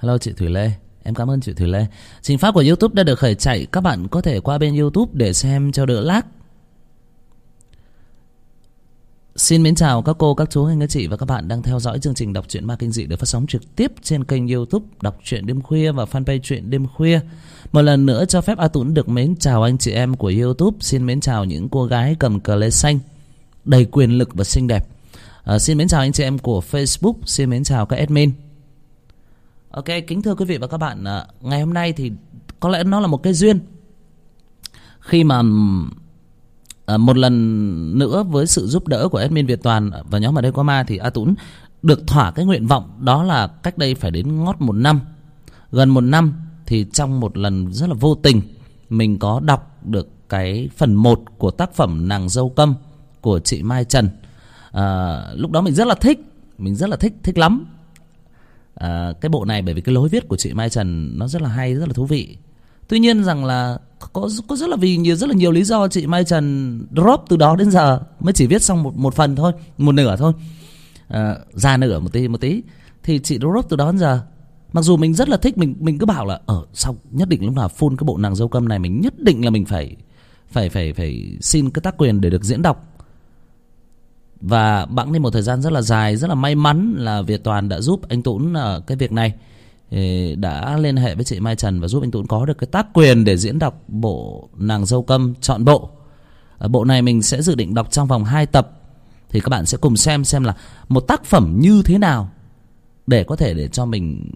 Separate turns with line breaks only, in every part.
Hello chị Thủy Lê. Em cảm ơn chị Thủy Lê. Trình phát của YouTube đã được khởi chạy. Các bạn có thể qua bên YouTube để xem cho đỡ lag. Xin mến chào các cô, các chú, anh, các chị và các bạn đang theo dõi chương trình đọc truyện ma kinh dị được phát sóng trực tiếp trên kênh YouTube Đọc truyện đêm khuya và fanpage truyện đêm khuya. Một lần nữa cho phép A Tũng được mến chào anh chị em của YouTube. Xin mến chào những cô gái cầm cờ lê xanh đầy quyền lực và xinh đẹp. Xin mến chào anh chị em của Facebook. Xin mến chào các admin. Ok, kính thưa quý vị và các bạn, ngày hôm nay thì có lẽ nó là một cái duyên khi mà một lần nữa với sự giúp đỡ của admin Việt Toàn và nhóm Ở Đây Có Ma thì A Tũng được thỏa cái nguyện vọng. Đó là cách đây phải đến ngót một năm, gần một năm, thì trong một lần rất là vô tình mình có đọc được cái phần 1 của tác phẩm Nàng Dâu Câm của chị Mai Trần. Lúc đó mình rất là thích lắm cái bộ này, bởi vì cái lối viết của chị Mai Trần nó rất là hay, rất là thú vị. Tuy nhiên rằng là có rất là nhiều lý do chị Mai Trần drop từ đó đến giờ mới chỉ viết xong một phần thôi, một nửa thôi, ra nửa một tí thì chị drop từ đó đến giờ. Mặc dù mình rất là thích, mình cứ bảo là sau nhất định lúc nào full cái bộ Nàng Dâu Câm này mình nhất định là mình phải xin cái tác quyền để được diễn đọc. Và bẵng đi một thời gian rất là dài, rất là may mắn là Việt Toàn đã giúp anh Tũng cái việc này, đã liên hệ với chị Mai Trần và giúp anh Tũng có được cái tác quyền để diễn đọc bộ Nàng Dâu Câm trọn bộ. Bộ này mình sẽ dự định đọc trong vòng 2 tập, thì các bạn sẽ cùng xem là một tác phẩm như thế nào để có thể để cho mình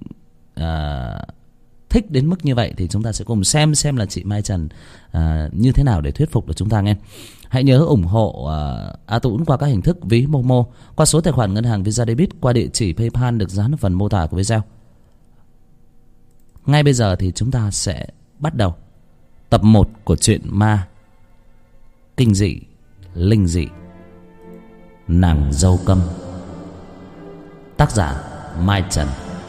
thích đến mức như vậy. Thì chúng ta sẽ cùng xem là chị Mai Trần như thế nào để thuyết phục được chúng ta nghe. Hãy nhớ ủng hộ A Tũng qua các hình thức ví Momo, qua số tài khoản ngân hàng Visa Debit, qua địa chỉ PayPal được dán ở phần mô tả của video. Ngay bây giờ thì chúng ta sẽ bắt đầu tập 1 của truyện ma kinh dị, linh dị Nàng Dâu Câm, tác giả Mai Trần.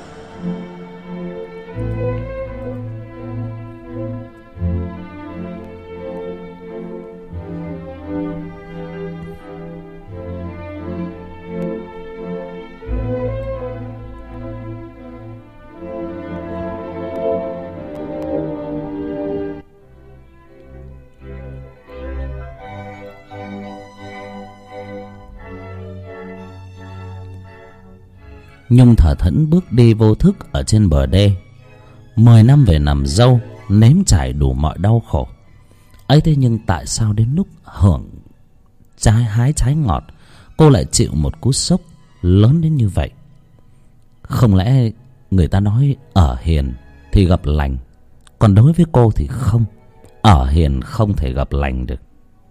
Nhung thở thẫn bước đi vô thức ở trên bờ đê. 10 năm về nằm dâu, nếm trải đủ mọi đau khổ ấy, thế nhưng tại sao đến lúc hưởng hái trái ngọt, cô lại chịu một cú sốc lớn đến như vậy? Không lẽ người ta nói ở hiền thì gặp lành, còn đối với cô thì không, ở hiền không thể gặp lành được.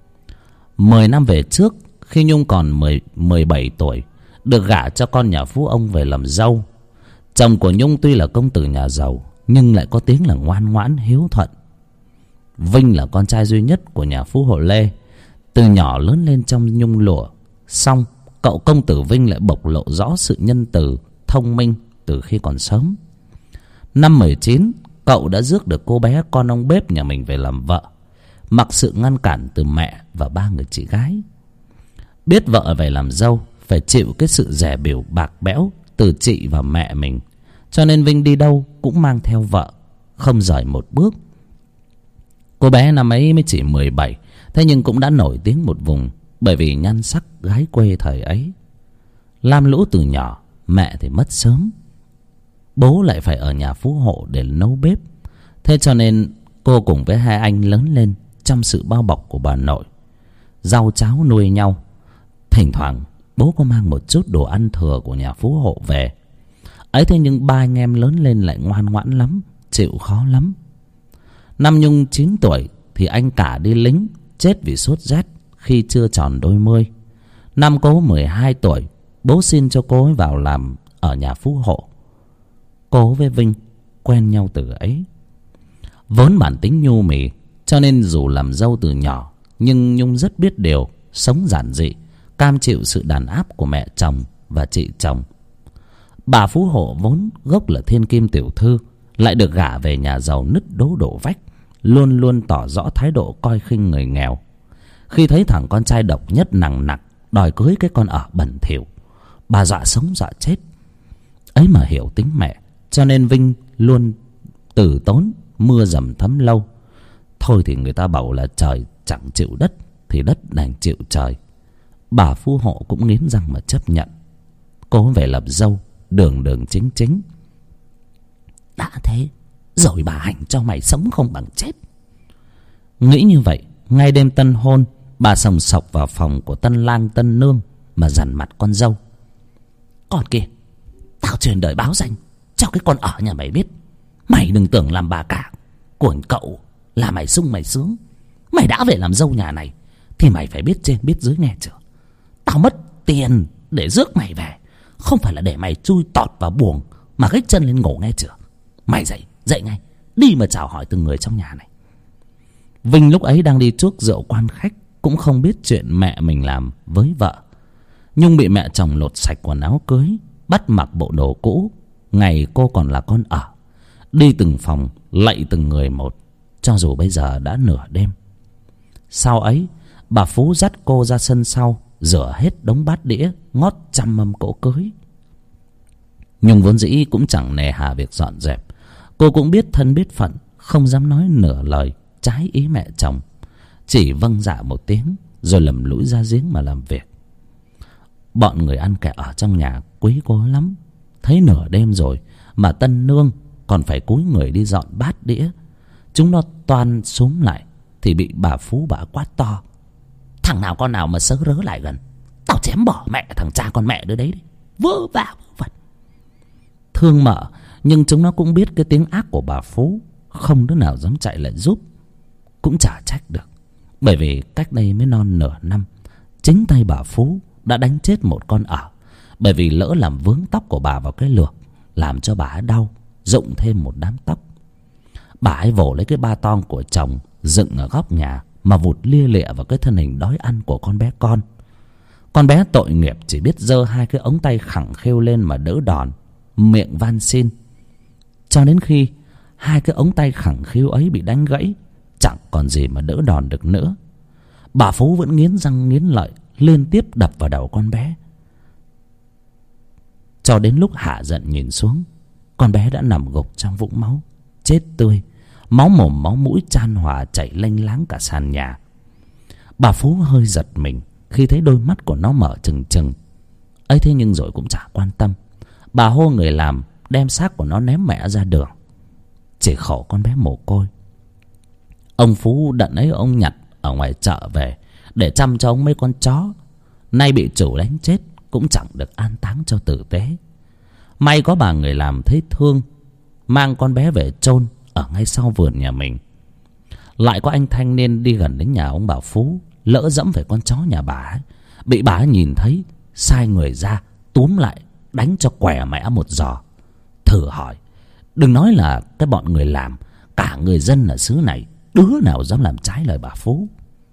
10 năm về trước, khi Nhung còn 17 tuổi, được gả cho con nhà phú ông về làm dâu. Chồng của Nhung tuy là công tử nhà giàu, nhưng lại có tiếng là ngoan ngoãn hiếu thuận. Vinh là con trai duy nhất của nhà phú hộ Lê. Từ nhỏ lớn lên trong nhung lụa, song cậu công tử Vinh lại bộc lộ rõ sự nhân từ, thông minh từ khi còn sớm. Năm 19, cậu đã rước được cô bé con ông bếp nhà mình về làm vợ, mặc sự ngăn cản từ mẹ và 3 người chị gái. Biết vợ về làm dâu phải chịu cái sự dè bỉu bạc bẽo từ chị và mẹ mình, cho nên Vinh đi đâu cũng mang theo vợ, không rời một bước. Cô bé năm ấy mới chỉ 17, thế nhưng cũng đã nổi tiếng một vùng bởi vì nhan sắc gái quê thời ấy. Lam lũ từ nhỏ, mẹ thì mất sớm, bố lại phải ở nhà phú hộ để nấu bếp. Thế cho nên cô cùng với 2 anh lớn lên trong sự bao bọc của bà nội, rau cháo nuôi nhau. Thỉnh thoảng bố có mang một chút đồ ăn thừa của nhà phú hộ về ấy, thế nhưng 3 anh em lớn lên lại ngoan ngoãn lắm, chịu khó lắm. Năm Nhung 9 tuổi thì anh cả đi lính, chết vì sốt rét khi chưa tròn đôi mươi. Năm cô 12 tuổi, bố xin cho cô ấy vào làm ở nhà phú hộ. Cô với Vinh quen nhau từ ấy. Vốn bản tính nhu mì, cho nên dù làm dâu từ nhỏ, nhưng Nhung rất biết điều, sống giản dị, cam chịu sự đàn áp của mẹ chồng và chị chồng. Bà phú hộ vốn gốc là thiên kim tiểu thư, lại được gả về nhà giàu nứt đố đổ vách, luôn luôn tỏ rõ thái độ coi khinh người nghèo. Khi thấy thằng con trai độc nhất nằng nặc đòi cưới cái con ở bẩn thỉu, bà dọa sống dọa chết. Ấy mà hiểu tính mẹ, cho nên Vinh luôn từ tốn, mưa dầm thấm lâu. Thôi thì người ta bảo là trời chẳng chịu đất thì đất đành chịu trời. Bà phú hộ cũng nghiến răng mà chấp nhận. Cô về làm dâu đường đường chính chính. Đã thế rồi bà hành cho mày sống không bằng chết. Nghĩ như vậy, ngay đêm tân hôn, bà sòng sọc vào phòng của tân lang tân nương mà dằn mặt con dâu. Con kia, tao truyền đời báo danh cho cái con ở nhà mày biết. Mày đừng tưởng làm bà cả của cậu là mày sung mày sướng. Mày đã về làm dâu nhà này thì mày phải biết trên biết dưới nghe chưa. Tao mất tiền để rước mày về, không phải là để mày chui tọt vào buồng mà gách chân lên ngủ nghe chưa. Mày dậy ngay, đi mà chào hỏi từng người trong nhà này. Vinh lúc ấy đang đi chuốc rượu quan khách, cũng không biết chuyện mẹ mình làm với vợ. Nhung bị mẹ chồng lột sạch quần áo cưới, bắt mặc bộ đồ cũ ngày cô còn là con ở, đi từng phòng lạy từng người một, cho dù bây giờ đã nửa đêm. Sau ấy bà Phú dắt cô ra sân sau rửa hết đống bát đĩa, ngót trăm mâm cỗ cưới. Nhung vốn dĩ cũng chẳng nề hà việc dọn dẹp. Cô cũng biết thân biết phận, không dám nói nửa lời trái ý mẹ chồng, chỉ vâng dạ một tiếng rồi lầm lũi ra giếng mà làm việc. Bọn người ăn kẻ ở trong nhà quý cô lắm. Thấy nửa đêm rồi mà tân nương còn phải cúi người đi dọn bát đĩa, chúng nó toan xúm lại thì bị bà Phú bà quát to: Thằng nào con nào mà sớ rớ lại gần, tao chém bỏ mẹ thằng cha con mẹ đứa đấy đi. Vớ vả vớ vẩn. Thương mợ, nhưng chúng nó cũng biết cái tiếng ác của bà Phú, không đứa nào dám chạy lại giúp. Cũng chả trách được, bởi vì cách đây mới non nửa năm, chính tay bà Phú đã đánh chết một con ở, bởi vì lỡ làm vướng tóc của bà vào cái lược, làm cho bà ấy đau, rụng thêm một đám tóc. Bà ấy vồ lấy cái ba tong của chồng dựng ở góc nhà mà vụt lia lịa vào cái thân hình đói ăn của con bé con. Con bé tội nghiệp chỉ biết giơ hai cái ống tay khẳng khêu lên mà đỡ đòn, miệng van xin. Cho đến khi hai cái ống tay khẳng khêu ấy bị đánh gãy, chẳng còn gì mà đỡ đòn được nữa, bà Phú vẫn nghiến răng nghiến lợi liên tiếp đập vào đầu con bé. Cho đến lúc hạ giận nhìn xuống, con bé đã nằm gục trong vũng máu, chết tươi, máu mồm máu mũi chan hòa chảy lênh láng cả sàn nhà. Bà Phú hơi giật mình khi thấy đôi mắt của nó mở trừng trừng ấy, thế nhưng rồi cũng chả quan tâm. Bà hô người làm đem xác của nó ném mẹ ra đường. Chỉ khổ con bé mồ côi. Ông Phú đợt ấy ông nhặt ở ngoài chợ về để chăm cho ông mấy con chó, nay bị chủ đánh chết cũng chẳng được an táng cho tử tế. May có bà người làm thấy thương, mang con bé về chôn ở ngay sau vườn nhà mình. Lại có anh thanh niên đi gần đến nhà ông bà Phú, lỡ dẫm phải con chó nhà bà ấy, bị bà ấy nhìn thấy, sai người ra túm lại đánh cho què mẹ một giò. Thử hỏi, đừng nói là cái bọn người làm, cả người dân ở xứ này đứa nào dám làm trái lời bà Phú.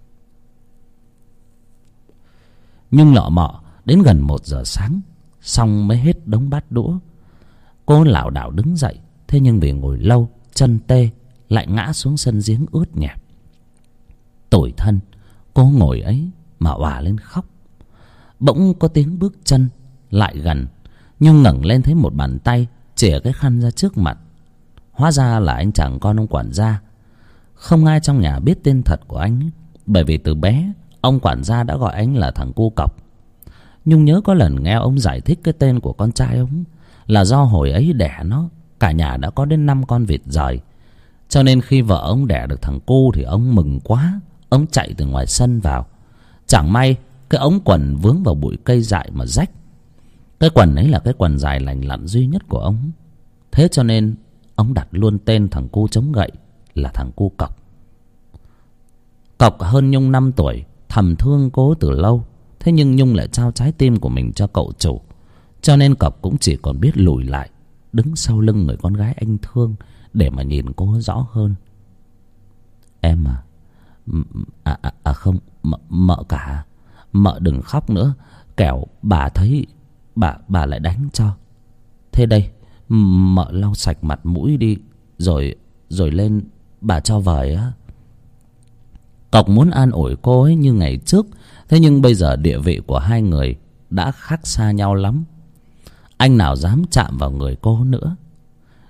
Nhưng lọ mọ đến gần 1 giờ sáng, xong mới hết đống bát đũa. Cô lảo đảo đứng dậy, thế nhưng vì ngồi lâu chân tê lại ngã xuống sân giếng ướt nhẹp. Tủi thân, cô ngồi ấy mà òa lên khóc. Bỗng có tiếng bước chân lại gần, nhưng ngẩng lên thấy một bàn tay chìa cái khăn ra trước mặt. Hóa ra là anh chàng con ông quản gia. Không ai trong nhà biết tên thật của anh ấy, bởi vì từ bé ông quản gia đã gọi anh là thằng cu cọc. Nhung nhớ có lần nghe ông giải thích cái tên của con trai ông là do hồi ấy đẻ nó, cả nhà đã có đến 5 con vịt rời. Cho nên khi vợ ông đẻ được thằng cu thì ông mừng quá, ông chạy từ ngoài sân vào. Chẳng may cái ống quần vướng vào bụi cây dại mà rách. Cái quần ấy là cái quần dài lành lặn duy nhất của ông. Thế cho nên ông đặt luôn tên thằng cu chống gậy là thằng cu cọc. Cọc hơn Nhung 5 tuổi, thầm thương cố từ lâu. Thế nhưng Nhung lại trao trái tim của mình cho cậu chủ, cho nên Cọc cũng chỉ còn biết lùi lại, đứng sau lưng người con gái anh thương để mà nhìn cô rõ hơn. Em không, mợ cả, mợ đừng khóc nữa, kẻo bà thấy bà lại đánh cho. Thế đây, mợ lau sạch mặt mũi đi, rồi lên bà cho vời á. Cọc muốn an ủi cô ấy như ngày trước, thế nhưng bây giờ địa vị của hai người đã khác xa nhau lắm. Anh nào dám chạm vào người cô nữa.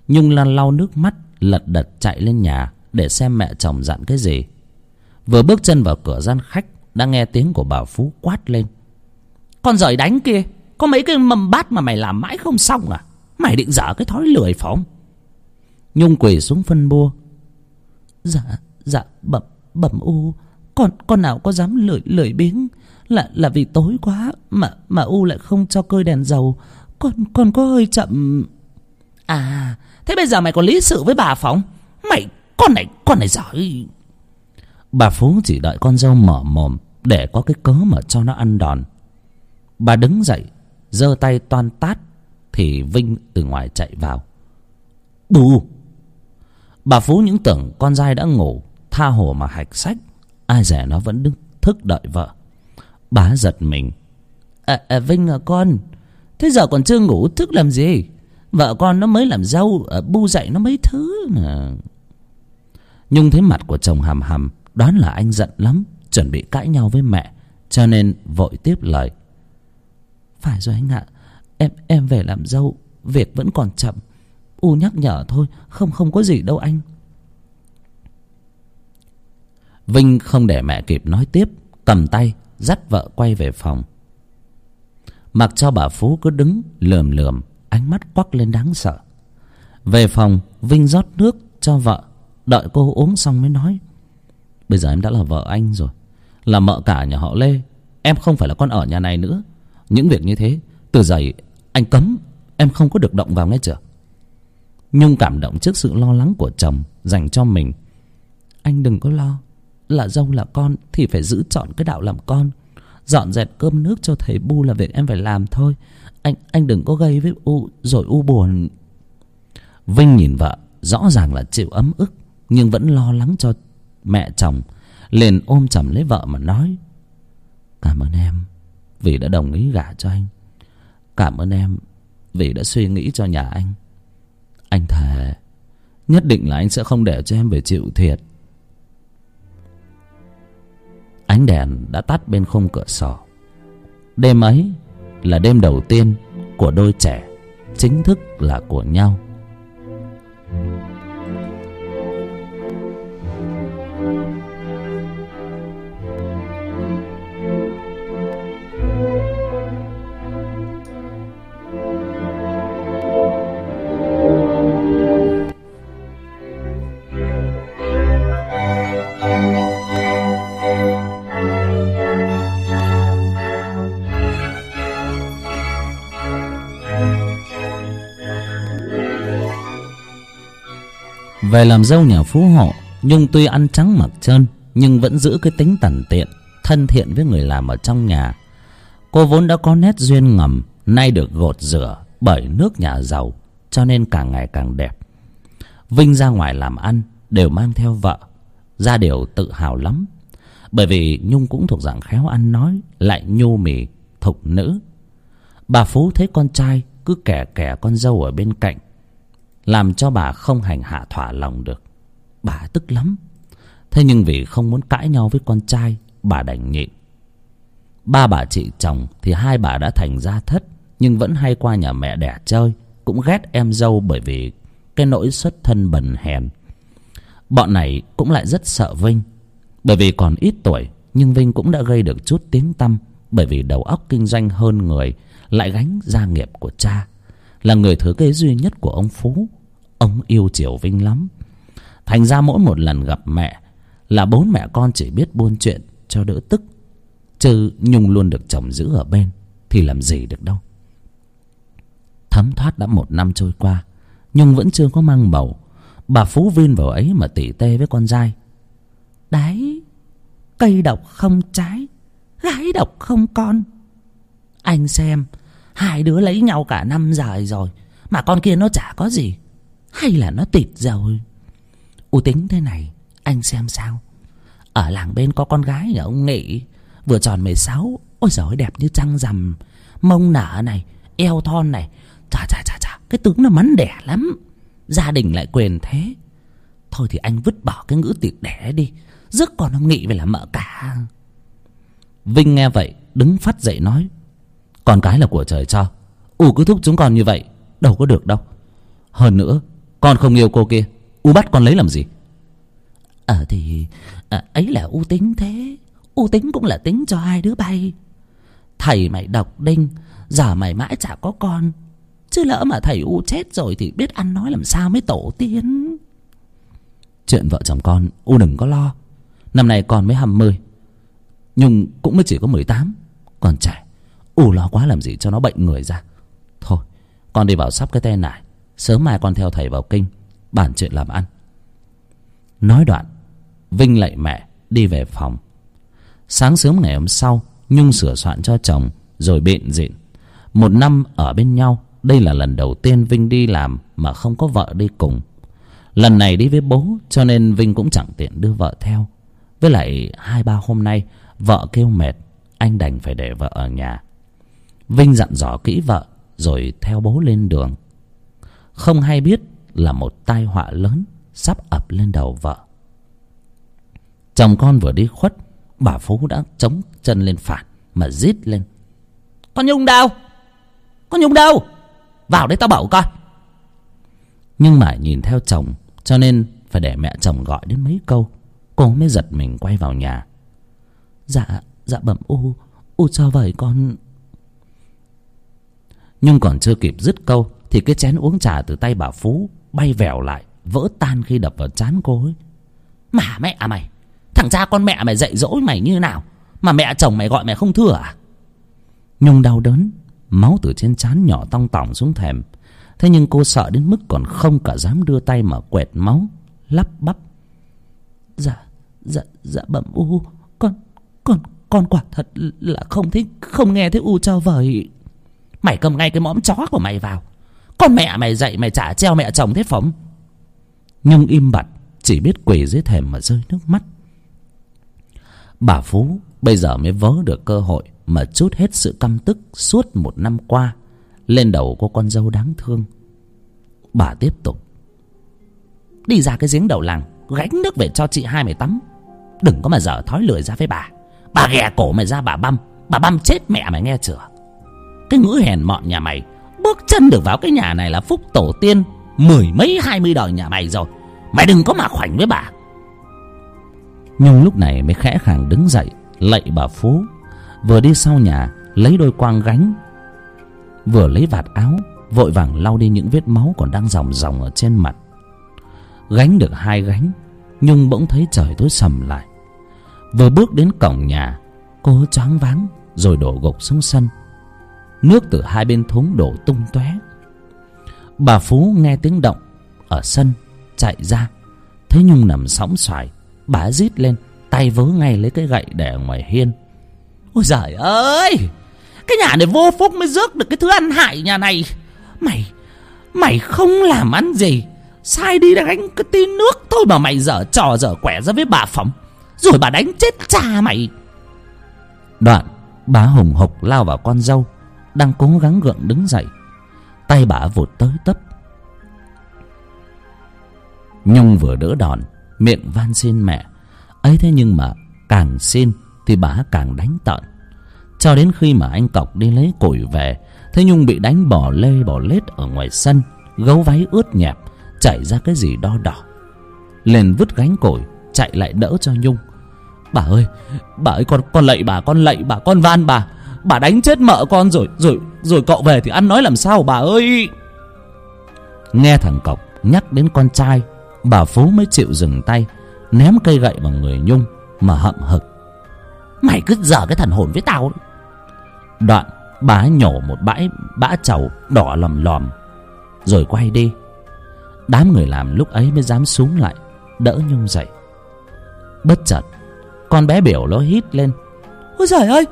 Nhung lau nước mắt, lật đật chạy lên nhà để xem mẹ chồng dặn cái gì. Vừa bước chân vào cửa gian khách, đã nghe tiếng của bà Phú quát lên: "Con giời đánh kia, có mấy cái mâm bát mà mày làm mãi không xong à? Mày định dở cái thói lười phải không?" Nhung quỳ xuống phân bua: Dạ bẩm U, con nào có dám lười biếng. Là vì tối quá mà U lại không cho cơi đèn dầu. Con có hơi chậm. À, thế bây giờ mày còn lý sự với bà phải không? Con này giỏi. Bà Phú chỉ đợi con dâu mở mồm để có cái cớ mà cho nó ăn đòn. Bà đứng dậy, giơ tay toan tát thì Vinh từ ngoài chạy vào: "Bù!" Bà Phú những tưởng con dai đã ngủ, tha hồ mà hạch sách. Ai dè nó vẫn đứng thức đợi vợ. Bà giật mình: Vinh à con, thế giờ còn chưa ngủ thức làm gì? Vợ con nó mới làm dâu, bu dạy nó mấy thứ mà. Nhung thấy mặt của chồng hầm hầm, đoán là anh giận lắm, chuẩn bị cãi nhau với mẹ, cho nên vội tiếp lời: "Phải rồi anh ạ, em về làm dâu, việc vẫn còn chậm. U nhắc nhở thôi, không có gì đâu anh." Vinh không để mẹ kịp nói tiếp, cầm tay dắt vợ quay về phòng. Mặc cho bà Phú cứ đứng lườm lườm, ánh mắt quắc lên đáng sợ. Về phòng, Vinh rót nước cho vợ, đợi cô uống xong mới nói: "Bây giờ em đã là vợ anh rồi, là mợ cả nhà họ Lê. Em không phải là con ở nhà này nữa. Những việc như thế từ giờ anh cấm em không có được động vào, nghe chưa?" Nhung cảm động trước sự lo lắng của chồng dành cho mình. "Anh đừng có lo, là dâu là con thì phải giữ trọn cái đạo làm con. Dọn dẹp cơm nước cho thầy Bu là việc em phải làm thôi. Anh đừng có gây với U rồi U buồn." Vinh nhìn vợ rõ ràng là chịu ấm ức, nhưng vẫn lo lắng cho mẹ chồng, liền ôm chầm lấy vợ mà nói: "Cảm ơn em vì đã đồng ý gả cho anh. Cảm ơn em vì đã suy nghĩ cho nhà anh. Anh thề nhất định là anh sẽ không để cho em phải chịu thiệt." Ánh đèn đã tắt bên khung cửa sổ. Đêm ấy là đêm đầu tiên của đôi trẻ chính thức là của nhau. Về làm dâu nhà phú hộ, Nhung tuy ăn trắng mặc trơn nhưng vẫn giữ cái tính tằn tiện, thân thiện với người làm ở trong nhà. Cô vốn đã có nét duyên ngầm, nay được gột rửa bởi nước nhà giàu, cho nên càng ngày càng đẹp. Vinh ra ngoài làm ăn đều mang theo vợ, ra điều tự hào lắm. Bởi vì Nhung cũng thuộc dạng khéo ăn nói, lại nhu mì, thục nữ. Bà Phú thấy con trai cứ kẻ kẻ con dâu ở bên cạnh, làm cho bà không hành hạ thỏa lòng được. Bà tức lắm. Thế nhưng vì không muốn cãi nhau với con trai, bà đành nhịn. Ba bà chị chồng thì hai bà đã thành gia thất, nhưng vẫn hay qua nhà mẹ đẻ chơi, cũng ghét em dâu bởi vì cái nỗi xuất thân bần hèn. Bọn này cũng lại rất sợ Vinh, bởi vì còn ít tuổi, nhưng Vinh cũng đã gây được chút tiếng tăm, bởi vì đầu óc kinh doanh hơn người, lại gánh gia nghiệp của cha, là người thừa kế duy nhất của ông Phú. Ông yêu chiều Vinh lắm. Thành ra mỗi một lần gặp mẹ là bốn mẹ con chỉ biết buôn chuyện cho đỡ tức, chứ Nhung luôn được chồng giữ ở bên thì làm gì được đâu. Thấm thoát đã 1 năm trôi qua, Nhung vẫn chưa có mang bầu. Bà Phú vin vào ấy mà tỉ tê với con dai: "Đấy, cây độc không trái, gái độc không con. Anh xem, hai đứa lấy nhau cả năm dài rồi mà con kia nó chả có gì, hay là nó tịt rồi. U tính thế này, anh xem sao. Ở làng bên có con gái nhà ông Nghị, vừa tròn 16, ôi giời ơi, đẹp như trăng rằm, mông nở này, eo thon này, chà, cái tướng nó mắn đẻ lắm, gia đình lại quyền thế. Thôi thì anh vứt bỏ cái ngữ tịt đẻ đi, rước con ông Nghị về làm mợ cả." Vinh nghe vậy đứng phắt dậy nói: "Con cái là của trời cho, cứ thúc chúng con như vậy đâu có được đâu. Hơn nữa Con không yêu cô kia, U bắt con lấy làm gì?
Thì ấy là U tính thế. U tính cũng là tính cho hai đứa bay. Thầy mày độc đinh, giờ mày mãi chả có con. Chứ lỡ mà thầy U chết rồi thì biết ăn nói làm sao mới tổ tiên.
Chuyện vợ chồng con U đừng có lo. Năm nay con mới 20, Nhung cũng mới chỉ có 18. Còn trẻ, U lo quá làm gì cho nó bệnh người ra. Thôi con đi vào sắp cái tên này, sớm mai con theo thầy vào kinh bàn chuyện làm ăn. Nói đoạn Vinh lạy mẹ đi về phòng. Sáng sớm ngày hôm sau, Nhung sửa soạn cho chồng rồi bện rịn. 1 năm ở bên nhau, đây là lần đầu tiên Vinh đi làm mà không có vợ đi cùng. Lần này đi với bố cho nên Vinh cũng chẳng tiện đưa vợ theo. Với lại 2-3 hôm nay vợ kêu mệt, anh đành phải để vợ ở nhà. Vinh dặn dò kỹ vợ rồi theo bố lên đường. Không hay biết là một tai họa lớn sắp ập lên đầu vợ. Chồng con vừa đi khuất, bà Phú đã chống chân lên phản mà rít lên:
Con Nhung đâu? Con Nhung đâu? Vào đây tao bảo coi.
Nhưng mà nhìn theo chồng cho nên phải để mẹ chồng gọi đến mấy câu, cô mới giật mình quay vào nhà.
Dạ bẩm U cho vậy con.
Nhưng còn chưa kịp dứt câu thì cái chén uống trà từ tay bà Phú bay vèo lại, vỡ tan khi đập vào trán cô ấy.
Mà mẹ mày, thằng cha con mẹ mày dạy dỗ mày như nào mà mẹ chồng mày gọi mày không thưa à?
Nhung đau đớn, máu từ trên trán nhỏ tong tỏng xuống thềm. Thế nhưng cô sợ đến mức còn không cả dám đưa tay mà quẹt máu, lắp bắp:
Dạ bẩm U, con quả thật là không nghe thấy U cho vời. Mày cầm ngay cái mõm chó của mày vào. Con mẹ mày dạy mày chả treo mẹ chồng thế phóng.
Nhung im bặt, chỉ biết quỳ dưới thềm mà rơi nước mắt. Bà Phú bây giờ mới vớ được cơ hội mà trút hết sự căm tức suốt 1 năm qua lên đầu cô con dâu đáng thương. Bà tiếp tục:
Đi ra cái giếng đầu làng gánh nước về cho chị hai mày tắm. Đừng có mà dở thói lười ra với bà. Bà ghè cổ mày ra bà băm chết mẹ mày nghe chưa? Cái ngữ hèn mọn nhà mày bước chân được vào cái nhà này là phúc tổ tiên 10 mấy 20 đời nhà mày rồi. Mày đừng có mà khoảnh với bà.
Nhung lúc này mới khẽ khàng đứng dậy lạy bà Phú, vừa đi sau nhà lấy đôi quang gánh, vừa lấy vạt áo vội vàng lau đi những vết máu còn đang ròng ròng ở trên mặt. Gánh được 2 gánh, Nhung bỗng thấy trời tối sầm lại. Vừa bước đến cổng nhà, cô choáng váng rồi đổ gục xuống sân. Nước từ 2 bên thúng đổ tung tóe. Bà Phú nghe tiếng động ở sân chạy ra, thấy Nhung nằm sõng xoài, bà rít lên, tay vớ ngay lấy cái gậy để ở ngoài hiên.
Ôi giời ơi, cái nhà này vô phúc mới rước được cái thứ ăn hại nhà này. Mày không làm ăn gì, sai đi đã gánh cái tí nước thôi mà mày dở trò dở quẻ ra với bà Phóng, rồi bà đánh chết cha mày.
Đoạn bà hùng hục lao vào con dâu đang cố gắng gượng đứng dậy, tay bà vụt tới tấp. Nhung vừa đỡ đòn, miệng van xin mẹ ấy, thế nhưng mà càng xin thì bà càng đánh tợn. Cho đến khi mà anh Cọc đi lấy củi về, thế Nhung bị đánh bỏ lê bỏ lết ở ngoài sân, gấu váy ướt nhẹp, chảy ra cái gì đo đỏ. Liền vứt gánh củi chạy lại đỡ cho Nhung. Bà ơi con lạy bà, con van bà đánh chết mợ con rồi cậu về thì ăn nói làm sao bà ơi. Nghe thằng Cọc nhắc đến con trai, bà Phú mới chịu dừng tay, ném cây gậy vào người Nhung mà hậm hực:
Mày cứ dở cái thần hồn với tao.
Đoạn bà nhổ một bãi bã trầu đỏ lòm lòm rồi quay đi. Đám người làm lúc ấy mới dám xúm lại đỡ Nhung dậy. Bất chợt con bé Biểu nó hít lên:
Ôi giời ơi,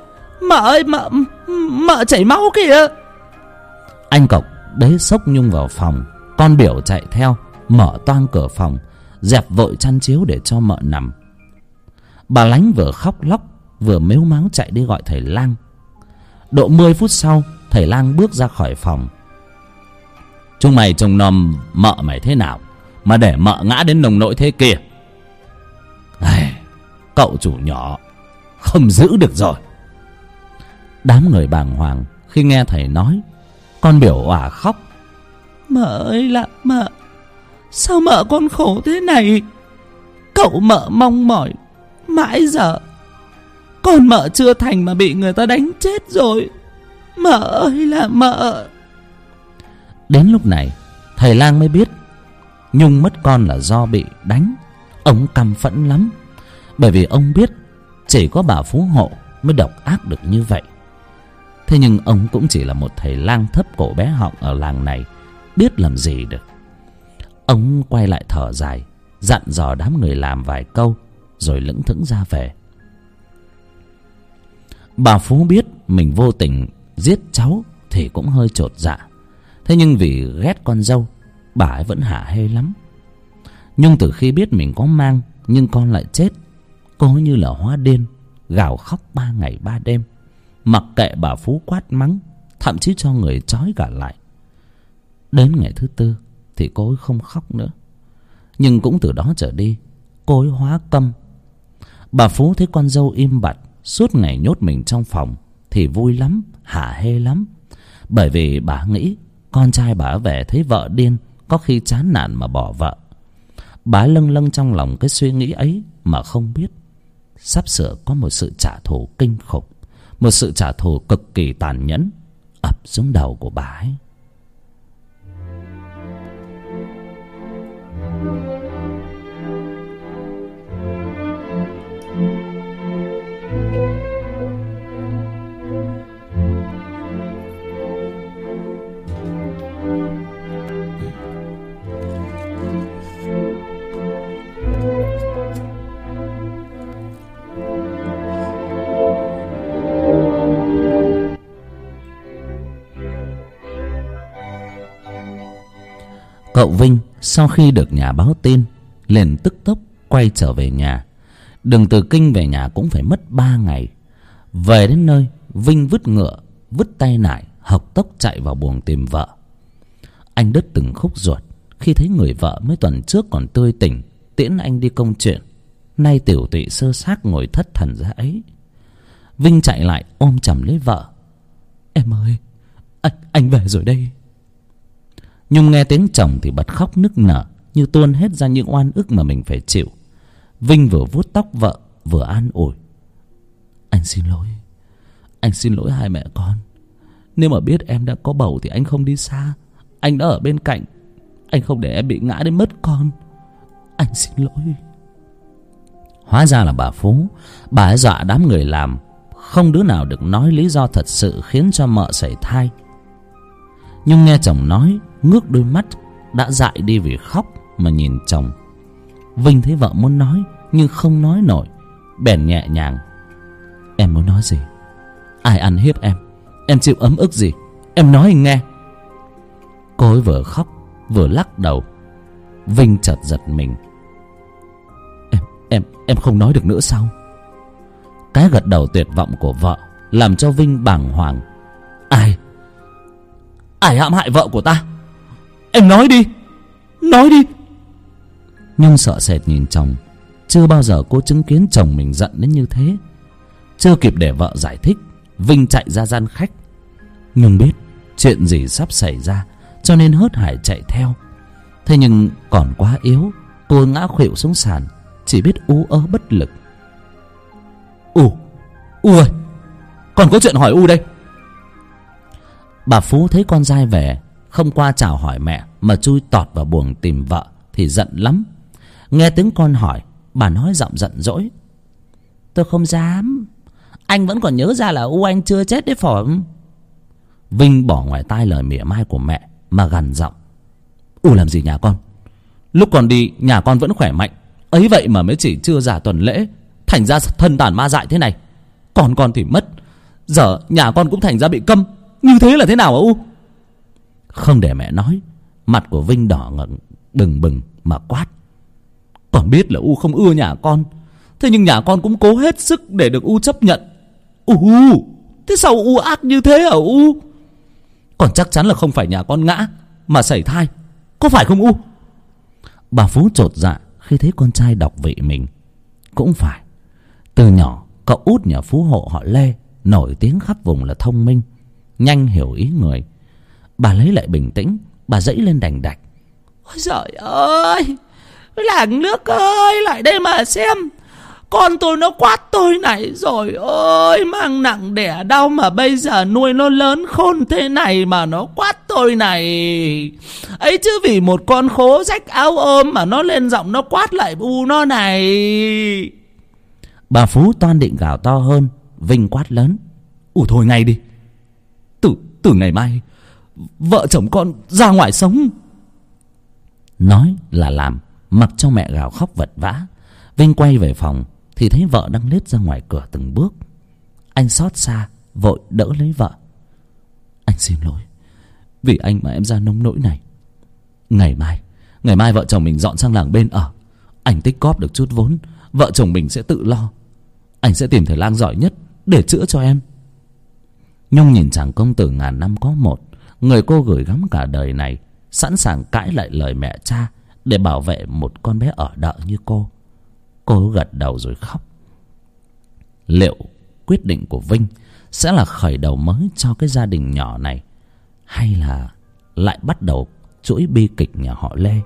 mợ chảy máu kìa.
Anh Cọc bế xốc Nhung vào phòng, con Biểu chạy theo mở toang cửa phòng, dẹp vội chăn chiếu để cho mợ nằm. Bà Lánh vừa khóc lóc vừa mếu máo chạy đi gọi thầy lang. Độ 10 phút sau, thầy lang bước ra khỏi phòng: Chúng mày trông nom mợ mày thế nào mà để mợ ngã đến nông nỗi thế kia? Cậu chủ nhỏ không giữ được rồi. Đám người bàng hoàng khi nghe thầy nói. Con Biểu òa khóc:
Mợ ơi là Sao mợ con khổ thế này? Cậu mợ mong mỏi mãi giờ, con mợ chưa thành mà bị người ta đánh chết rồi. Mợ ơi là mợ.
Đến lúc này thầy lang mới biết Nhung mất con là do bị đánh. Ông căm phẫn lắm, bởi vì ông biết chỉ có bà Phú Hộ mới độc ác được như vậy. Thế nhưng ông cũng chỉ là một thầy lang thấp cổ bé họng ở làng này, biết làm gì được. Ông quay lại thở dài, dặn dò đám người làm vài câu, rồi lững thững ra về. Bà Phú biết mình vô tình giết cháu thì cũng hơi chột dạ. Thế nhưng vì ghét con dâu, bà ấy vẫn hả hê lắm. Nhung từ khi biết mình có mang nhưng con lại chết, cô như là hóa điên, gào khóc 3 ngày 3 đêm, mặc kệ bà Phú quát mắng, thậm chí cho người trói cả lại. Đến ngày thứ 4 thì cô ấy không khóc nữa. Nhưng cũng từ đó trở đi, cô ấy hóa câm. Bà Phú thấy con dâu im bặt, suốt ngày nhốt mình trong phòng thì vui lắm, hả hê lắm. Bởi vì bà nghĩ con trai bà về thấy vợ điên, có khi chán nản mà bỏ vợ. Bà lâng lâng trong lòng cái suy nghĩ ấy mà không biết sắp sửa có một sự trả thù kinh khủng, một sự trả thù cực kỳ tàn nhẫn ập xuống đầu của bà ấy. Cậu Vinh sau khi được nhà báo tin liền tức tốc quay trở về nhà. Đường từ Kinh về nhà cũng phải mất 3 ngày. Về đến nơi, Vinh vứt ngựa, vứt tay nải, hộc tốc chạy vào buồng tìm vợ. Anh đứt từng khúc ruột khi thấy người vợ mới tuần trước còn tươi tỉnh tiễn anh đi công chuyện, nay tiểu tụy sơ xác ngồi thất thần ra ấy. Vinh chạy lại ôm chầm lấy vợ. Em ơi, anh về rồi đây. Nhung nghe tiếng chồng thì bật khóc nức nở, như tuôn hết ra những oan ức mà mình phải chịu. Vinh vừa vuốt tóc vợ vừa an ủi. Anh xin lỗi hai mẹ con. Nếu mà biết em đã có bầu thì anh không đi xa, anh đã ở bên cạnh, anh không để em bị ngã đến mất con. Anh xin lỗi. Hóa ra là bà Phú. Bà ấy dọa đám người làm, không đứa nào được nói lý do thật sự khiến cho mợ sảy thai. Nhung nghe chồng nói, ngước đôi mắt đã dại đi vì khóc mà nhìn chồng. Vinh thấy vợ muốn nói nhưng không nói nổi, bèn nhẹ nhàng. Em muốn nói gì? Ai ăn hiếp em? Em chịu ấm ức gì? Em nói anh nghe. Cô ấy vừa khóc vừa lắc đầu. Vinh chợt giật mình. Em không nói được nữa sao? Cái gật đầu tuyệt vọng của vợ làm cho Vinh bàng hoàng. Ai hãm hại vợ của ta? Em nói đi, nói đi. Nhung sợ sệt nhìn chồng. Chưa bao giờ cô chứng kiến chồng mình giận đến như thế. Chưa kịp để vợ giải thích, Vinh chạy ra gian khách. Nhung biết chuyện gì sắp xảy ra, cho nên hớt hải chạy theo. Thế nhưng còn quá yếu, cô ngã khuỵu xuống sàn, chỉ biết ú ớ bất lực. U ơi, còn có chuyện hỏi U đây. Bà Phú thấy con trai về, không qua chào hỏi mẹ mà chui tọt vào buồng tìm vợ thì giận lắm. Nghe tiếng con hỏi, bà nói giọng giận dỗi. Tôi không dám. Anh vẫn còn nhớ ra là U anh chưa chết đấy phải không? Vinh bỏ ngoài tai lời mỉa mai của mẹ mà gằn giọng. U làm gì nhà con? Lúc còn đi nhà con vẫn khỏe mạnh, ấy vậy mà mới chỉ chưa già tuần lễ thành ra thân tàn ma dại thế này. Còn con thì mất, giờ nhà con cũng thành ra bị câm. Như thế là thế nào hả U? Không để mẹ nói, mặt của Vinh đỏ ngẩng bừng bừng mà quát. Con biết là U không ưa nhà con, thế nhưng nhà con cũng cố hết sức để được U chấp nhận. Thế sao U ác như thế hả U? Còn chắc chắn là không phải nhà con ngã mà sảy thai, có phải không U? Bà Phú chột dạ khi thấy con trai đọc vị mình. Cũng phải, từ nhỏ cậu út nhà Phú Hộ họ Lê nổi tiếng khắp vùng là thông minh, nhanh hiểu ý người. Bà lấy lại bình tĩnh, bà dãy lên đành đạch.
Ôi giời ơi, làng nước ơi, lại đây mà xem. Con tôi nó quát tôi này rồi ơi, mang nặng đẻ đau mà bây giờ nuôi nó lớn khôn thế này mà nó quát tôi này. Ấy chứ vì một con khố rách áo ôm mà nó lên giọng nó quát lại bu nó này.
Bà Phú toan định gào to hơn, Vinh quát lớn:
Thôi ngay đi. Từ ngày mai vợ chồng con ra ngoài sống.
Nói là làm, mặc cho mẹ gào khóc vật vã. Vinh quay về phòng thì thấy vợ đang lết ra ngoài cửa từng bước. Anh xót xa vội đỡ lấy vợ: Anh xin lỗi, vì anh mà em ra nông nỗi này. Ngày mai vợ chồng mình dọn sang làng bên ở. Anh tích góp được chút vốn, vợ chồng mình sẽ tự lo. Anh sẽ tìm thầy lang giỏi nhất để chữa cho em. Nhung nhìn chàng công tử ngàn năm có một, người cô gửi gắm cả đời này, sẵn sàng cãi lại lời mẹ cha để bảo vệ một con bé ở đợ như cô. Cô gật đầu rồi khóc. Liệu quyết định của Vinh sẽ là khởi đầu mới cho cái gia đình nhỏ này, hay là lại bắt đầu chuỗi bi kịch nhà họ Lê?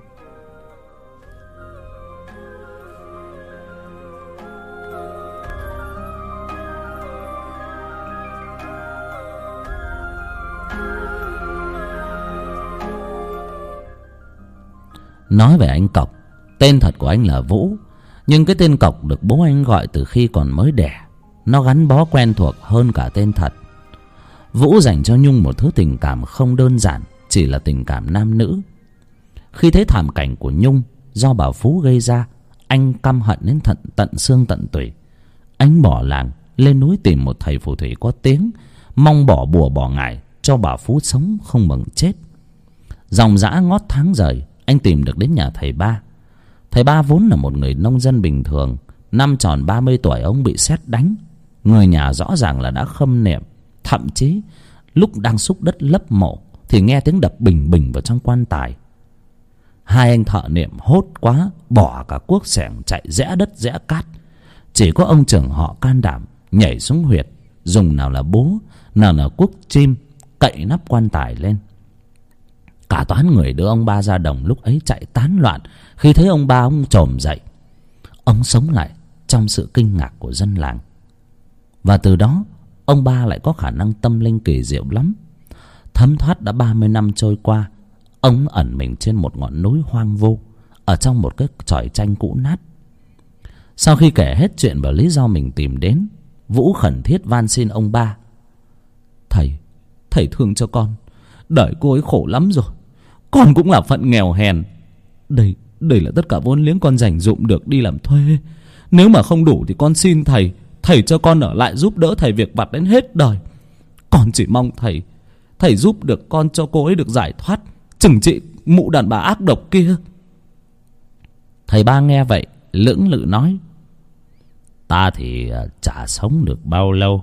Nói về anh Cọc, tên thật của anh là Vũ, nhưng cái tên Cọc được bố anh gọi từ khi còn mới đẻ. Nó gắn bó quen thuộc hơn cả tên thật. Vũ dành cho Nhung một thứ tình cảm không đơn giản, chỉ là tình cảm nam nữ. Khi thấy thảm cảnh của Nhung do bà Phú gây ra, anh căm hận đến tận xương tận tủy. Anh bỏ làng lên núi tìm một thầy phù thủy có tiếng, mong bỏ bùa bỏ ngải cho bà Phú sống không bằng chết. Dòng dã ngót tháng rời, anh tìm được đến nhà thầy Ba. Thầy Ba vốn là một người nông dân bình thường. Năm tròn 30 tuổi ông bị sét đánh. Người nhà rõ ràng là đã khâm niệm. Thậm chí lúc đang xúc đất lấp mộ thì nghe tiếng đập bình bình vào trong quan tài. Hai anh thợ niệm hốt quá, bỏ cả cuốc xẻng chạy rẽ đất rẽ cát. Chỉ có ông trưởng họ can đảm nhảy xuống huyệt, dùng nào là búa, nào là cuốc chim, cậy nắp quan tài lên. Cả toán người đưa ông Ba ra đồng lúc ấy chạy tán loạn khi thấy ông Ba ông chồm dậy. Ông sống lại trong sự kinh ngạc của dân làng. Và từ đó ông Ba lại có khả năng tâm linh kỳ diệu lắm. Thấm thoát đã 30 năm trôi qua, ông ẩn mình trên một ngọn núi hoang vu, ở trong một cái chòi tranh cũ nát. Sau khi kể hết chuyện và lý do mình tìm đến, Vũ khẩn thiết van xin ông Ba: Thầy thương cho con. Đời cô ấy khổ lắm rồi, con cũng là phận nghèo hèn. Đây là tất cả vốn liếng con dành dụm được đi làm thuê. Nếu mà không đủ thì con xin thầy cho con ở lại giúp đỡ thầy việc vặt đến hết đời. Con chỉ mong thầy giúp được con cho cô ấy được giải thoát, trừng trị mụ đàn bà ác độc kia. Thầy Ba nghe vậy lưỡng lự nói: Ta thì chả sống được bao lâu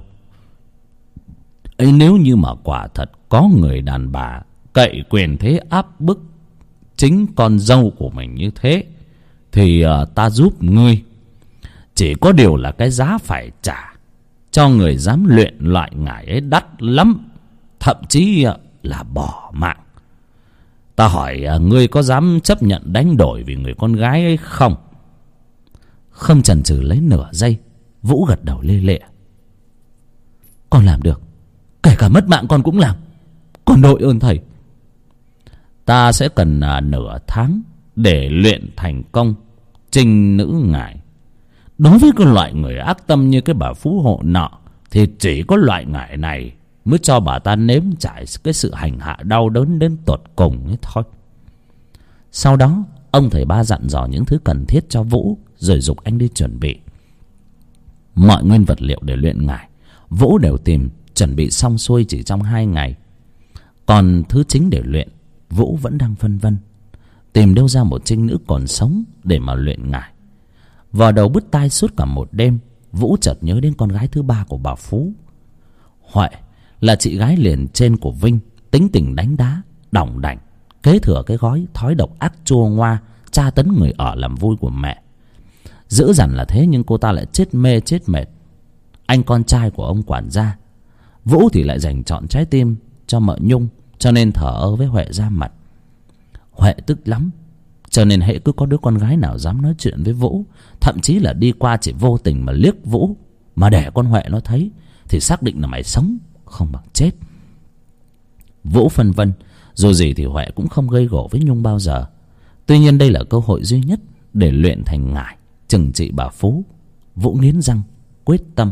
ấy. Nếu như mà quả thật có người đàn bà cậy quyền thế áp bức chính con dâu của mình như thế thì ta giúp ngươi. Chỉ có điều là cái giá phải trả cho người dám luyện loại ngải ấy đắt lắm, thậm chí là bỏ mạng. Ta hỏi ngươi có dám chấp nhận đánh đổi vì người con gái ấy không? Không chần chừ lấy nửa giây, Vũ gật đầu lê lệ: Con làm được, kể cả mất mạng con cũng làm. Con đội ơn thầy. Ta sẽ cần nửa tháng để luyện thành công trinh nữ ngải. Đối với cái loại người ác tâm như cái bà Phú hộ nọ thì chỉ có loại ngải này mới cho bà ta nếm trải cái sự hành hạ đau đớn đến tột cùng ấy thôi. Sau đó ông thầy Ba dặn dò những thứ cần thiết cho Vũ, rồi giục anh đi chuẩn bị. Mọi nguyên vật liệu để luyện ngải Vũ đều tìm chuẩn bị xong xuôi chỉ trong 2 ngày. Còn thứ chính để luyện, Vũ vẫn đang phân vân tìm đâu ra một trinh nữ còn sống để mà luyện ngải. Vào đầu bứt tai suốt cả một đêm, Vũ chợt nhớ đến con gái thứ 3 của bà Phú. Huệ là chị gái liền trên của Vinh, tính tình đánh đá, đỏng đảnh, kế thừa cái gói thói độc ác chua ngoa tra tấn người ở làm vui của mẹ. Dữ dằn là thế nhưng cô ta lại chết mê chết mệt. Anh con trai của ông quản gia, Vũ thì lại dành trọn trái tim cho mợ Nhung, cho nên thờ ơ với Huệ ra mặt. Huệ tức lắm, cho nên hễ cứ có đứa con gái nào dám nói chuyện với Vũ, thậm chí là đi qua chỉ vô tình mà liếc Vũ, mà để con Huệ nó thấy, thì xác định là mày sống không bằng chết. Vũ phân vân, dù gì thì Huệ cũng không gây gổ với Nhung bao giờ. Tuy nhiên đây là cơ hội duy nhất để luyện thành ngải trừng trị bà Phú. Vũ nghiến răng quyết tâm.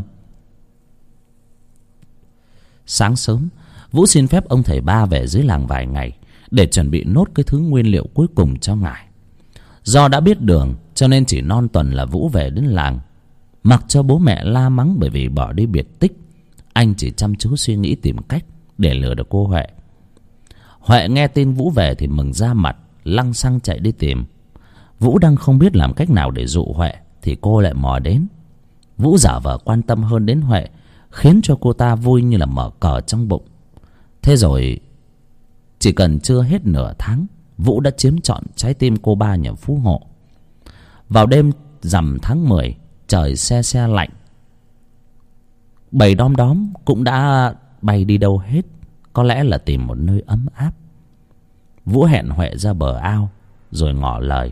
Sáng sớm, Vũ xin phép ông thầy Ba về dưới làng vài ngày để chuẩn bị nốt cái thứ nguyên liệu cuối cùng cho ngải. Do đã biết đường cho nên chỉ non tuần là Vũ về đến làng. Mặc cho bố mẹ la mắng bởi vì bỏ đi biệt tích, anh chỉ chăm chú suy nghĩ tìm cách để lừa được cô Huệ. Huệ nghe tin Vũ về thì mừng ra mặt, lăng xăng chạy đi tìm. Vũ đang không biết làm cách nào để dụ Huệ thì cô lại mò đến. Vũ giả vờ quan tâm hơn đến Huệ, khiến cho cô ta vui như là mở cờ trong bụng. Thế rồi chỉ cần chưa hết nửa tháng, Vũ đã chiếm trọn trái tim cô ba nhà phú hộ. Vào đêm rằm tháng 10, trời se se lạnh, bầy đom đóm cũng đã bay đi đâu hết, có lẽ là tìm một nơi ấm áp. Vũ hẹn Huệ ra bờ ao rồi ngỏ lời.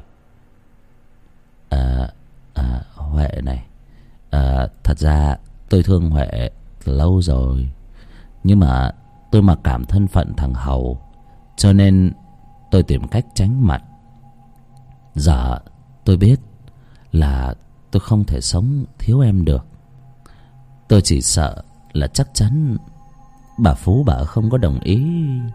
Huệ này, thật ra tôi thương Huệ từ lâu rồi, nhưng mà tôi mặc cảm thân phận thằng Hầu, cho nên tôi tìm cách tránh mặt. Giờ tôi biết là tôi không thể sống thiếu em được. Tôi chỉ sợ là chắc chắn bà Phú bà không có đồng ý.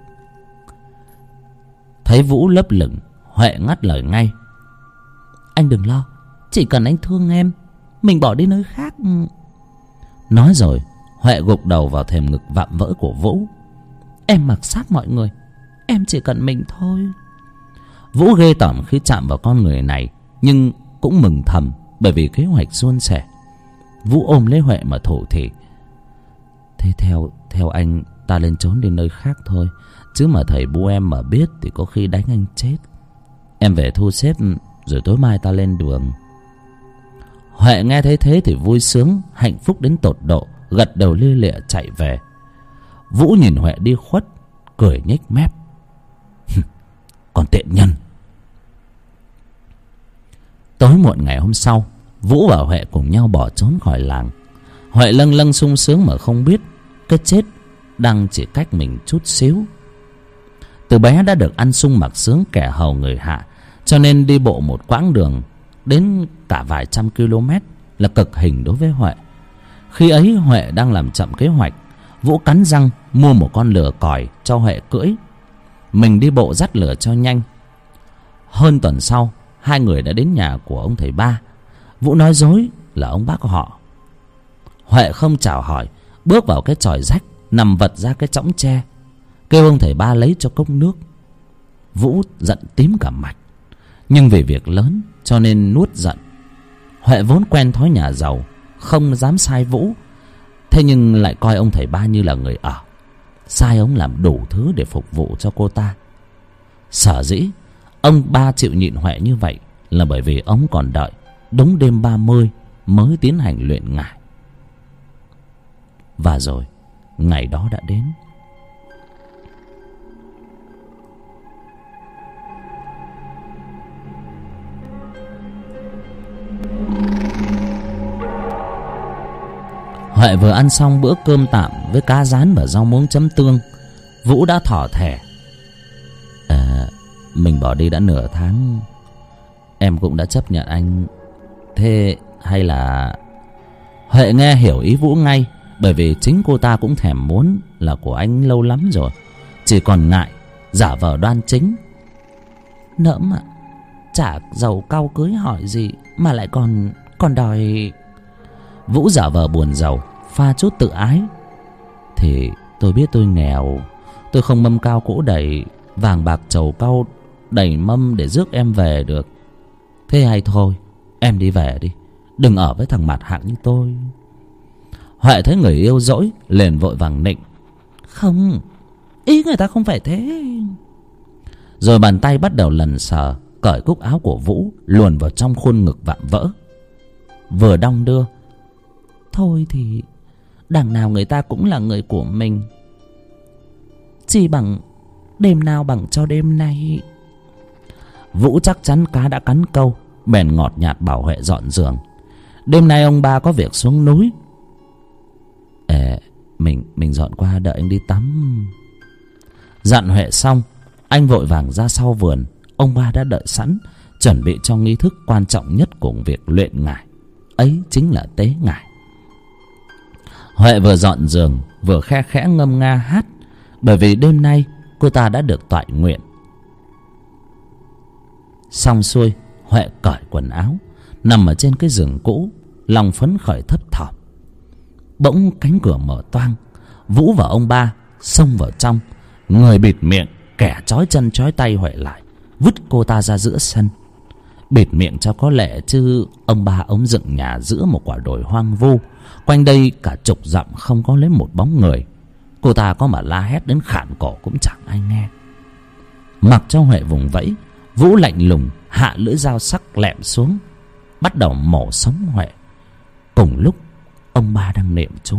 Thấy Vũ lấp lửng, Huệ ngắt lời ngay. Anh đừng lo, chỉ cần anh thương em, mình bỏ đi nơi khác. Nói rồi Huệ gục đầu vào thềm ngực vạm vỡ của Vũ. Em mặc xác mọi người, em chỉ cần mình thôi. Vũ ghê tởm khi chạm vào con người này, nhưng cũng mừng thầm bởi vì kế hoạch suôn sẻ. Vũ ôm lấy Huệ mà thổ thỉ. Thế theo anh, ta lên trốn đi nơi khác thôi, chứ mà thầy bu em mà biết thì có khi đánh anh chết. Em về thu xếp rồi tối mai ta lên đường. Huệ nghe thấy thế thì vui sướng, hạnh phúc đến tột độ, gật đầu lia lịa chạy về. Vũ nhìn Huệ đi khuất, cười nhếch mép. Còn tiện nhân. Tối muộn ngày hôm sau, Vũ và Huệ cùng nhau bỏ trốn khỏi làng. Huệ lâng lâng sung sướng mà không biết cái chết đang chỉ cách mình chút xíu. Từ bé đã được ăn sung mặc sướng kẻ hầu người hạ, cho nên đi bộ một quãng đường đến cả vài trăm km là cực hình đối với Huệ. Khi ấy Huệ đang làm chậm kế hoạch, Vũ cắn răng mua một con lừa còi cho Huệ cưỡi. Mình đi bộ dắt lừa cho nhanh. Hơn tuần sau, hai người đã đến nhà của ông thầy Ba. Vũ nói dối là ông bác của họ. Huệ không chào hỏi, bước vào cái chòi rách, nằm vật ra cái chõng tre, kêu ông thầy Ba lấy cho cốc nước. Vũ giận tím cả mạch, nhưng vì việc lớn cho nên nuốt giận. Huệ vốn quen thói nhà giàu, không dám sai Vũ, thế nhưng lại coi ông thầy Ba như là người ở, sai ông làm đủ thứ để phục vụ cho cô ta. Sở dĩ ông Ba chịu nhịn Huệ như vậy là bởi vì ông còn đợi đúng đêm 30 mới tiến hành luyện ngải. Và rồi ngày đó đã đến. Huệ vừa ăn xong bữa cơm tạm với cá rán và rau muống chấm tương, Vũ đã thỏ thẻ. Mình bỏ đi đã nửa tháng, em cũng đã chấp nhận anh. Thế hay là... Huệ nghe hiểu ý Vũ ngay, bởi vì chính cô ta cũng thèm muốn là của anh lâu lắm rồi, chỉ còn ngại giả vờ đoan chính. Nỡm ạ, chả giàu cau cưới hỏi gì mà lại còn đòi... Vũ giả vờ buồn giàu, pha chút tự ái. Thì tôi biết tôi nghèo, tôi không mâm cao cỗ đầy, vàng bạc trầu cau đầy mâm để rước em về được. Thế hay thôi, em đi về đi, đừng ở với thằng mặt hạng như tôi. Huệ thấy người yêu dỗi liền vội vàng nịnh. Không, ý người ta không phải thế. Rồi bàn tay bắt đầu lần sờ, cởi cúc áo của Vũ luồn vào trong khuôn ngực vạm vỡ. Vừa đong đưa. Thôi thì đằng nào người ta cũng là người của mình, chỉ bằng đêm nào bằng cho đêm nay. Vũ chắc chắn cá đã cắn câu, bèn ngọt nhạt bảo Huệ dọn giường. Đêm nay ông ba có việc xuống núi. Mình dọn qua đợi anh đi tắm. Dặn Huệ xong, anh vội vàng ra sau vườn. Ông ba đã đợi sẵn, chuẩn bị cho nghi thức quan trọng nhất của việc luyện ngải, ấy chính là tế ngải. Huệ vừa dọn giường vừa khe khẽ ngâm nga hát, bởi vì đêm nay cô ta đã được toại nguyện. Xong xuôi, Huệ cởi quần áo, nằm ở trên cái giường cũ, lòng phấn khởi thấp thỏm. Bỗng cánh cửa mở toang, Vũ và ông ba xông vào trong, người bịt miệng, kẻ trói chân trói tay Huệ lại, vứt cô ta ra giữa sân. Bịt miệng cho có lẽ, chứ ông ba ông dựng nhà giữa một quả đồi hoang vu, quanh đây cả chục dặm không có lấy một bóng người. Cô ta có mà la hét đến khản cổ cũng chẳng ai nghe. Mặc cho Huệ vùng vẫy, Vũ lạnh lùng hạ lưỡi dao sắc lẹm xuống, bắt đầu mổ sống Huệ. Cùng lúc ông ba đang niệm chú.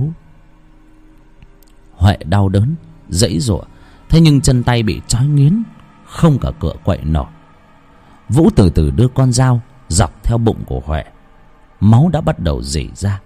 Huệ đau đớn giãy giụa, thế nhưng chân tay bị trói nghiến, không cả cựa quậy nổi. Vũ từ từ đưa con dao dọc theo bụng của Huệ. Máu đã bắt đầu rỉ ra.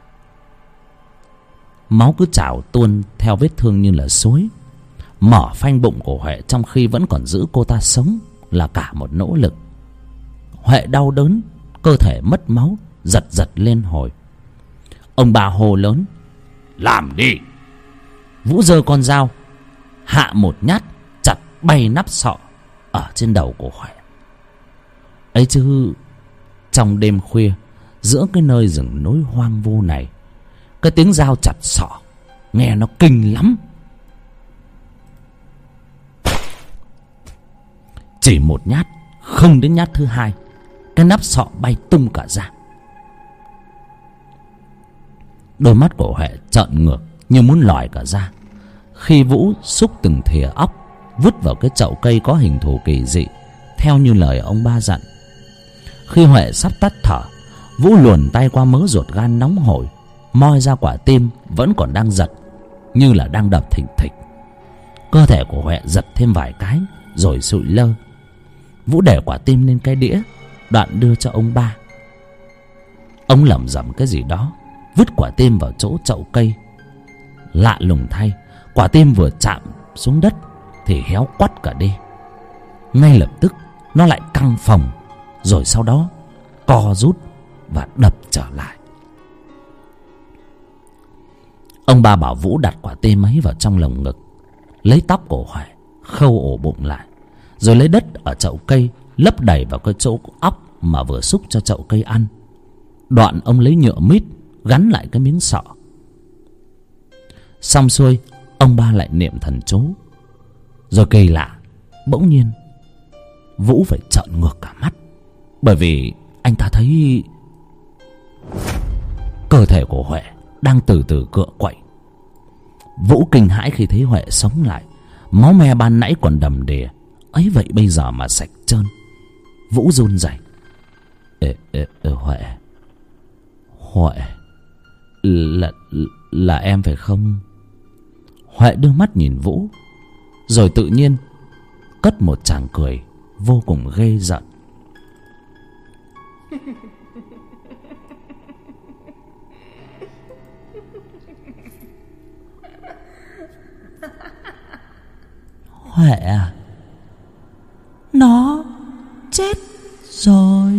Máu cứ trào tuôn theo vết thương như là suối. Mở phanh bụng của Huệ trong khi vẫn còn giữ cô ta sống là cả một nỗ lực. Huệ đau đớn, cơ thể mất máu, giật giật lên hồi. Ông bà hô lớn: "Làm đi!" Vũ giơ con dao hạ một nhát, chặt bay nắp sọ ở trên đầu của Huệ. Ấy chứ, trong đêm khuya, giữa cái nơi rừng núi hoang vu này, cái tiếng dao chặt sọ nghe nó kinh lắm. Chỉ một nhát, không đến nhát thứ hai, cái nắp sọ bay tung cả ra. Đôi mắt của Huệ trợn ngược như muốn lòi cả ra, khi Vũ xúc từng thìa óc vứt vào cái chậu cây có hình thù kỳ dị, theo như lời ông ba dặn. Khi Huệ sắp tắt thở, Vũ luồn tay qua mớ ruột gan nóng hổi, moi ra quả tim vẫn còn đang giật, như là đang đập thình thịch. Cơ thể của Huệ giật thêm vài cái rồi sụi lơ. Vũ để quả tim lên cái đĩa, đoạn đưa cho ông ba. Ông lẩm rẩm cái gì đó, vứt quả tim vào chỗ chậu cây. Lạ lùng thay, quả tim vừa chạm xuống đất thì héo quắt cả đi. Ngay lập tức nó lại căng phồng, rồi sau đó co rút và đập trở lại. Ông ba bảo Vũ đặt quả tim ấy vào trong lồng ngực, lấy tóc của Huệ khâu ổ bụng lại, rồi lấy đất ở chậu cây lấp đầy vào cái chỗ óc mà vừa xúc cho chậu cây ăn. Đoạn ông lấy nhựa mít gắn lại cái miếng sọ. Xong xuôi, ông ba lại niệm thần chú. Rồi kỳ lạ, bỗng nhiên Vũ phải trợn ngược cả mắt, bởi vì anh ta thấy cơ thể của Huệ đang từ từ cựa quậy. Vũ kinh hãi khi thấy Huệ sống lại. Máu me ban nãy còn đầm đìa, ấy vậy bây giờ mà sạch trơn. Vũ run rẩy. Huệ, là em phải không? Huệ đưa mắt nhìn Vũ, rồi tự nhiên cất một tràng cười vô cùng ghê giận. Huệ à, nó chết rồi.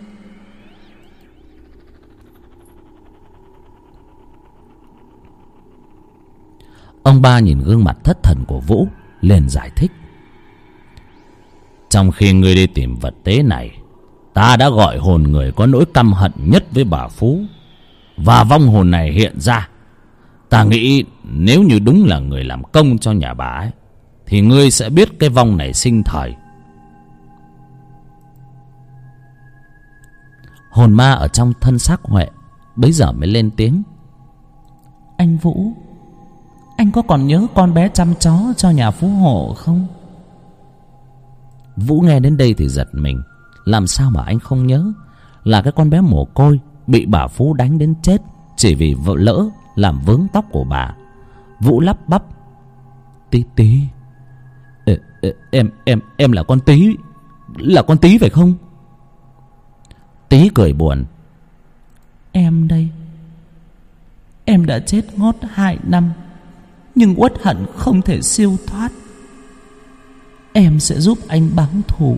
Ông ba nhìn gương mặt thất thần của Vũ, liền giải thích: Trong khi ngươi đi tìm vật tế này, ta đã gọi hồn người có nỗi căm hận nhất với bà Phú, và vong hồn này hiện ra. Ta nghĩ nếu như đúng là người làm công cho nhà bà ấy, thì ngươi sẽ biết cái vong này sinh thời. Hồn ma ở trong thân xác Huệ bấy giờ mới lên tiếng: Anh Vũ, anh có còn nhớ con bé chăm chó cho nhà Phú Hộ không? Vũ nghe đến đây thì giật mình. Làm sao mà anh không nhớ? Là cái con bé mồ côi bị bà Phú đánh đến chết chỉ vì vợ lỡ làm vướng tóc của bà. Vũ lắp bắp: Tí, em là con Tí, là con Tí phải không?
Tí cười buồn.
Em đây. Em đã chết ngót 2 năm, nhưng uất hận không thể siêu thoát. Em sẽ giúp anh báo thù.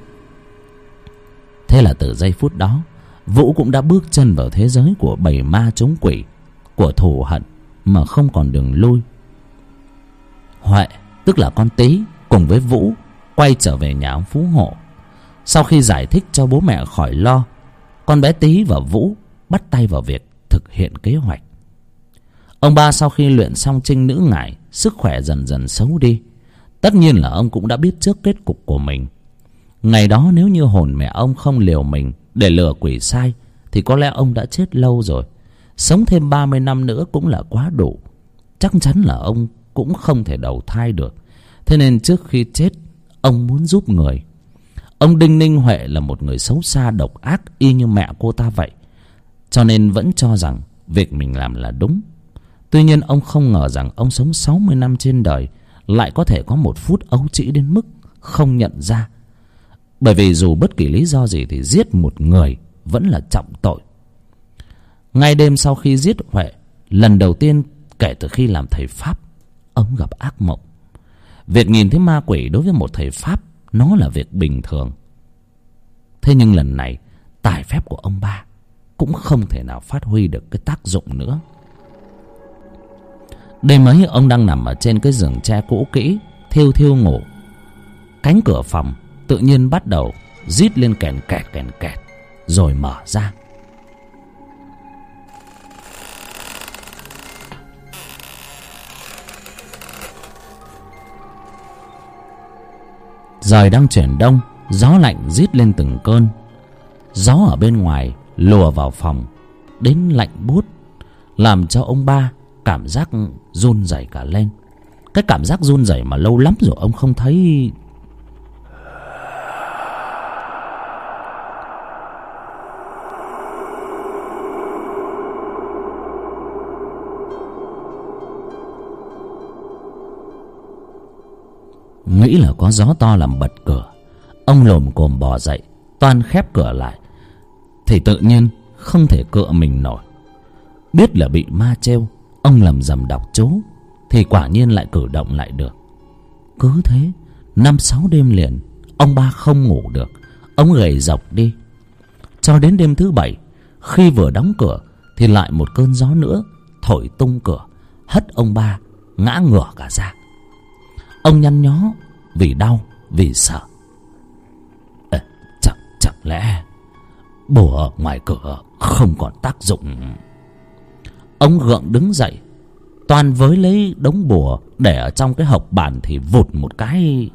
Thế là từ giây phút đó, Vũ cũng đã bước chân vào thế giới của bầy ma chống quỷ, của thù hận mà không còn đường lui. Huệ, tức là con Tí, cùng với Vũ quay trở về nhà ông Phú Hộ. Sau khi giải thích cho bố mẹ khỏi lo, con bé Tí và Vũ bắt tay vào việc thực hiện kế hoạch. Ông ba sau khi luyện xong trinh nữ ngải, sức khỏe dần dần xấu đi. Tất nhiên là ông cũng đã biết trước kết cục của mình. Ngày đó nếu như hồn mẹ ông không liều mình để lừa quỷ sai, thì có lẽ ông đã chết lâu rồi. Sống thêm 30 năm nữa cũng là quá đủ. Chắc chắn là ông cũng không thể đầu thai được. Thế nên trước khi chết, ông muốn giúp người. Ông đinh ninh Huệ là một người xấu xa độc ác y như mẹ cô ta vậy, cho nên vẫn cho rằng việc mình làm là đúng. Tuy nhiên ông không ngờ rằng ông sống 60 năm trên đời lại có thể có một phút ấu trĩ đến mức không nhận ra. Bởi vì dù bất kỳ lý do gì thì giết một người vẫn là trọng tội. Ngay đêm sau khi giết Huệ, lần đầu tiên kể từ khi làm thầy Pháp, ông gặp ác mộng. Việc nhìn thấy ma quỷ đối với một thầy Pháp nó là việc bình thường. Thế nhưng lần này tài phép của ông ba cũng không thể nào phát huy được cái tác dụng nữa. Đêm ấy ông đang nằm ở trên cái giường tre cũ kỹ, thiêu thiêu ngủ. Cánh cửa phòng tự nhiên bắt đầu rít lên kèn kẹt rồi mở ra. Trời đang chuyển đông, gió lạnh rít lên từng cơn. Gió ở bên ngoài lùa vào phòng đến lạnh buốt, làm cho ông ba cảm giác run rẩy cả lên. Cái cảm giác run rẩy mà lâu lắm rồi ông không thấy. Nghĩ là có gió to làm bật cửa, ông lồm cồm bò dậy, toan khép cửa lại thì tự nhiên không thể cựa mình nổi. Biết là bị ma trêu, ông lầm rầm đọc chú thì quả nhiên lại cử động lại được. Cứ thế 5-6 đêm liền ông ba không ngủ được. Ông gầy dọc đi cho đến đêm thứ 7, khi vừa đóng cửa thì lại một cơn gió nữa thổi tung cửa, hất ông ba ngã ngửa cả ra. Ông nhăn nhó vì đau, vì sợ. Chẳng lẽ bùa ở ngoài cửa không còn tác dụng? Ông gượng đứng dậy, toan với lấy đống bùa để ở trong cái hộc bàn thì vụt một cái.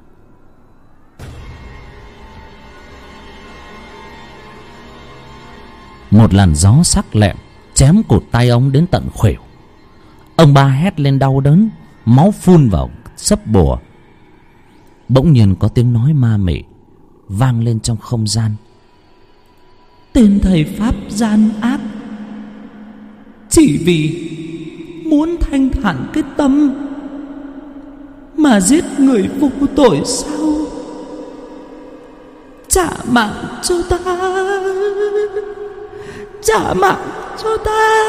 Một làn gió sắc lẹm chém cụt tay ông đến tận khuỷu. Ông ba hét lên đau đớn, máu phun vào sấp bùa. Bỗng nhiên có tiếng nói ma mị vang lên trong không gian.
Tên thầy Pháp gian ác, chỉ vì muốn thanh thản cái tâm mà giết người vô tội sao? Trả mạng cho ta, trả mạng cho ta.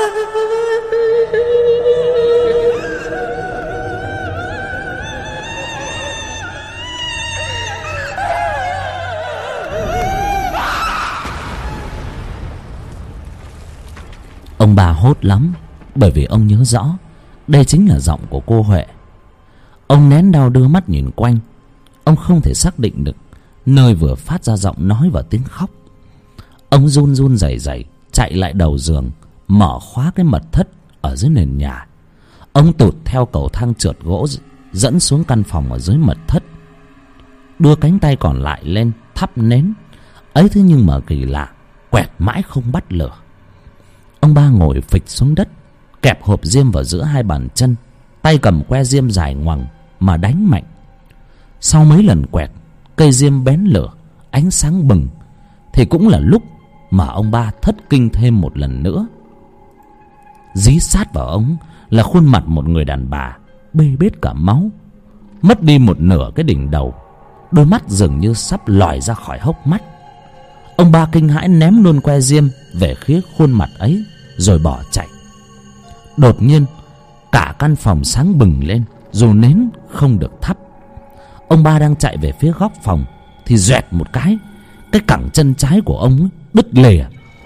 Ông bà hốt lắm, bởi vì ông nhớ rõ đây chính là giọng của cô Huệ. Ông nén đau đưa mắt nhìn quanh. Ông không thể xác định được nơi vừa phát ra giọng nói và tiếng khóc. Ông run run rẩy rẩy chạy lại đầu giường, mở khóa cái mật thất ở dưới nền nhà. Ông tụt theo cầu thang trượt gỗ dẫn xuống căn phòng ở dưới mật thất, đưa cánh tay còn lại lên thắp nến. Ấy thế nhưng mà kỳ lạ, quẹt mãi không bắt lửa. Ông ba ngồi phịch xuống đất, kẹp hộp diêm vào giữa hai bàn chân, tay cầm que diêm dài ngoằng mà đánh mạnh. Sau mấy lần quẹt, cây diêm bén lửa, ánh sáng bừng, thì cũng là lúc mà ông ba thất kinh thêm một lần nữa. Dí sát vào ông là khuôn mặt một người đàn bà bê bết cả máu, mất đi một nửa cái đỉnh đầu,
đôi mắt dường như sắp lòi ra khỏi hốc mắt. Ông ba kinh hãi ném luôn que diêm về phía khuôn mặt ấy rồi bỏ chạy. Đột nhiên cả căn phòng sáng bừng lên, dù nến không được thắp. Ông ba đang chạy về phía góc phòng thì doẹt một cái cẳng chân trái của ông đứt lìa.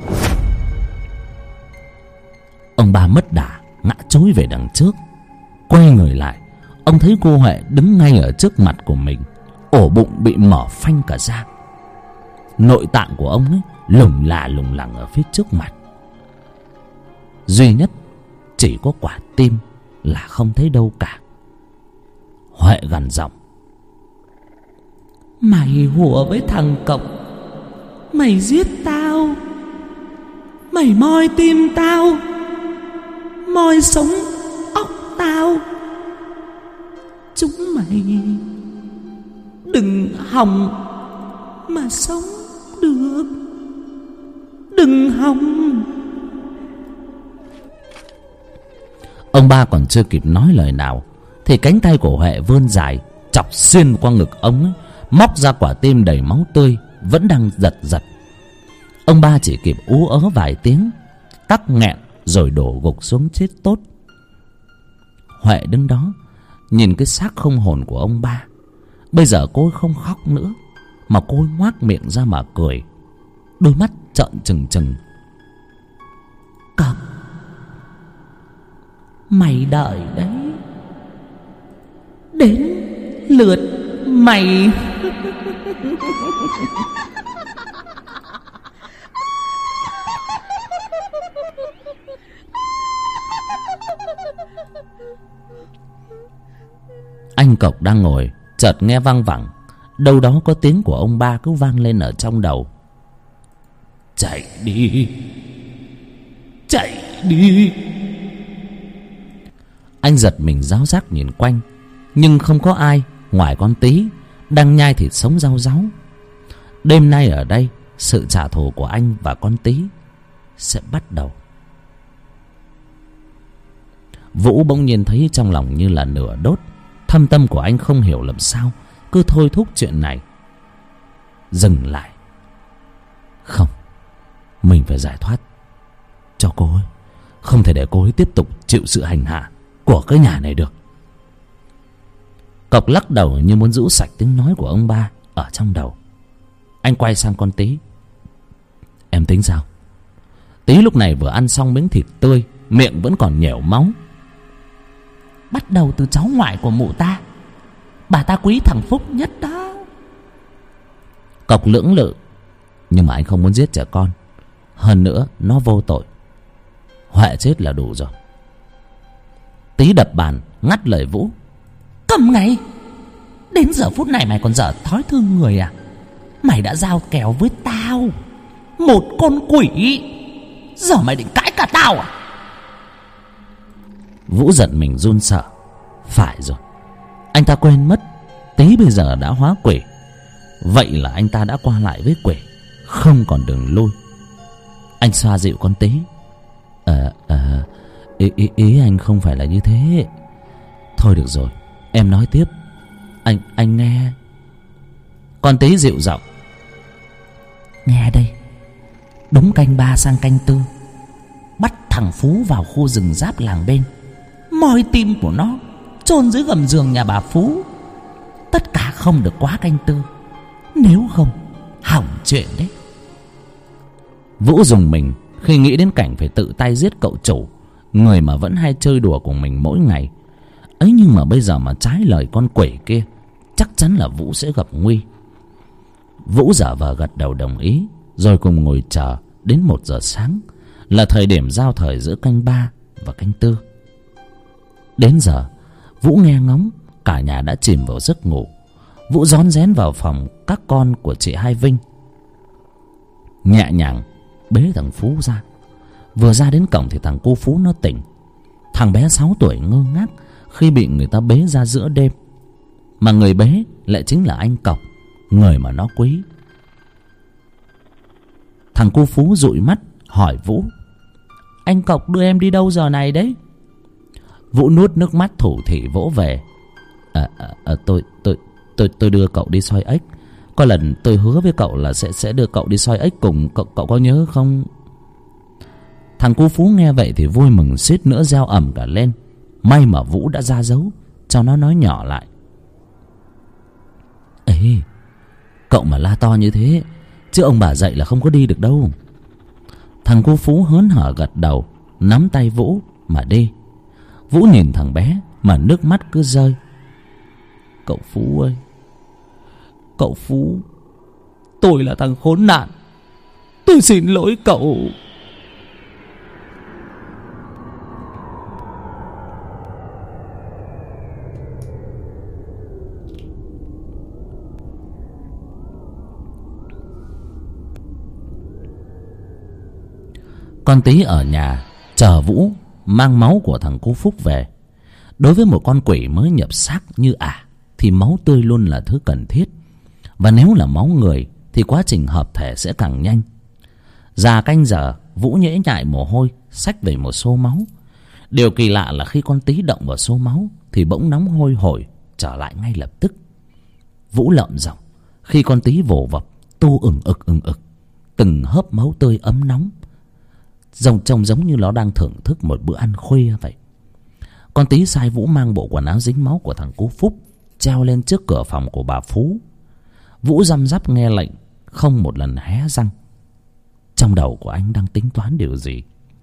Ông ba mất đà ngã trối về đằng trước. Quay người lại, ông thấy cô Huệ đứng ngay ở trước mặt của mình, ổ bụng bị mở phanh cả ra. Nội tạng của ông ấy lủng lẳng ở phía trước mặt. Duy nhất chỉ có quả tim là không thấy đâu cả. Huệ gằn giọng:
Mày hùa với thằng Cộc, mày giết tao, mày moi tim tao, moi sống óc tao. Chúng mày đừng hòng mà sống được, đừng hòng.
Ông ba còn chưa kịp nói lời nào thì cánh tay của Huệ vươn dài chọc xuyên qua ngực ông ấy, móc ra quả tim đầy máu tươi vẫn đang giật giật. Ông ba chỉ kịp ú ớ vài tiếng, tắc nghẹn rồi đổ gục xuống chết tốt. Huệ đứng đó nhìn cái xác không hồn của ông ba. Bây giờ cô ấy không khóc nữa, mà cô ấy ngoác miệng ra mà cười, đôi mắt trợn trừng trừng.
Cọc, mày đợi đấy, đến lượt mày.
Anh Cộc đang ngồi chợt nghe văng vẳng, đâu đó có tiếng của ông ba cứ vang lên ở trong đầu:
Chạy đi, chạy đi.
Anh giật mình ráo rác nhìn quanh, nhưng không có ai ngoài con Tí đang nhai thịt sống rau ráu. Đêm nay ở đây, sự trả thù của anh và con Tí sẽ bắt đầu. Vũ bỗng nhiên thấy trong lòng như là lửa đốt. Thâm tâm của anh không hiểu làm sao cứ thôi thúc chuyện này. Dừng lại. Không, mình phải giải thoát cho cô ấy. Không thể để cô ấy tiếp tục chịu sự hành hạ của cái nhà này được. Cộc lắc đầu như muốn rũ sạch tiếng nói của ông ba ở trong đầu. Anh quay sang con Tí: Em tính sao? Tí lúc này vừa ăn xong miếng thịt tươi, miệng vẫn còn nhẻo máu.
Bắt đầu từ cháu ngoại của mụ ta, bà ta quý thằng Phúc nhất đó.
Cộc lưỡng lự: Nhưng mà anh không muốn giết trẻ con. Hơn nữa nó vô tội. Huệ chết là đủ rồi. Tí đập bàn ngắt lời Vũ:
Cầm ngay! Đến giờ phút này mày còn dở thói thương người à? Mày đã giao kèo với tao, một con quỷ, giờ mày định cãi cả tao à?
Vũ giật mình run sợ. Phải rồi, anh ta quên mất Tí bây giờ đã hóa quỷ. Vậy là anh ta đã qua lại với quỷ, không còn đường lui. Anh xoa dịu con Tí: Ý anh không phải là như thế. Thôi được rồi, em nói tiếp. Anh nghe. Con Tí dịu giọng:
Nghe đây, đúng canh 3 sang canh 4, bắt thằng Phú vào khu rừng giáp làng bên, moi tim của nó chôn dưới gầm giường nhà bà Phú. Tất cả không được quá canh 4, nếu không hỏng chuyện đấy.
Vũ rùng mình khi nghĩ đến cảnh phải tự tay giết cậu chủ, người mà vẫn hay chơi đùa cùng mình mỗi ngày ấy. Nhưng mà bây giờ mà trái lời con quỷ kia, chắc chắn là Vũ sẽ gặp nguy. Vũ giả vờ gật đầu đồng ý, rồi cùng ngồi chờ đến 1 giờ sáng, là thời điểm giao thời giữa canh 3 và canh 4. Đến giờ Vũ nghe ngóng cả nhà đã chìm vào giấc ngủ. Vũ rón rén vào phòng các con của chị Hai Vinh, nhẹ nhàng bế thằng Phú ra. Vừa ra đến cổng thì thằng cô Phú nó tỉnh. Thằng bé 6 tuổi ngơ ngác khi bị người ta bế ra giữa đêm, mà người bế lại chính là anh Cộc, người mà nó quý. Thằng cô Phú dụi mắt hỏi Vũ:
Anh Cộc đưa em đi đâu giờ này đấy?
Vũ nuốt nước mắt thủ thỉ vỗ về: Tôi đưa cậu đi soi ếch. Có lần tôi hứa với cậu là sẽ đưa cậu đi soi ếch cùng. Cậu có nhớ không? Thằng cu Phú nghe vậy thì vui mừng suýt nữa reo ầm cả lên. May mà Vũ đã ra dấu cho nó nói nhỏ lại. Ê, cậu mà la to như thế chứ ông bà dạy là không có đi được đâu. Thằng cu Phú hớn hở gật đầu, nắm tay Vũ mà đi. Vũ nhìn thằng bé mà nước mắt cứ rơi. Cậu Phú ơi, cậu Phú, tôi là thằng khốn nạn, tôi xin lỗi cậu. Con Tí ở nhà chờ Vũ mang máu của thằng Cô Phúc về. Đối với một con quỷ mới nhập xác như thì máu tươi luôn là thứ cần thiết. Và nếu là máu người thì quá trình hợp thể sẽ càng nhanh. Già canh giờ, Vũ nhễ nhại mồ hôi xách về một xô máu. Điều kỳ lạ là khi con Tí động vào xô máu thì bỗng nóng hôi hổi trở lại ngay lập tức. Vũ lợm giọng khi con Tí vồ vập tu ừng ực, từng hớp máu tươi ấm nóng, trông giống như nó đang thưởng thức một bữa ăn khuya vậy. Con Tí sai Vũ mang bộ quần áo dính máu của thằng Cú Phúc treo lên trước cửa phòng của bà Phú. Vũ răm rắp nghe lệnh, không một lần hé răng. Trong đầu của anh đang tính toán điều gì.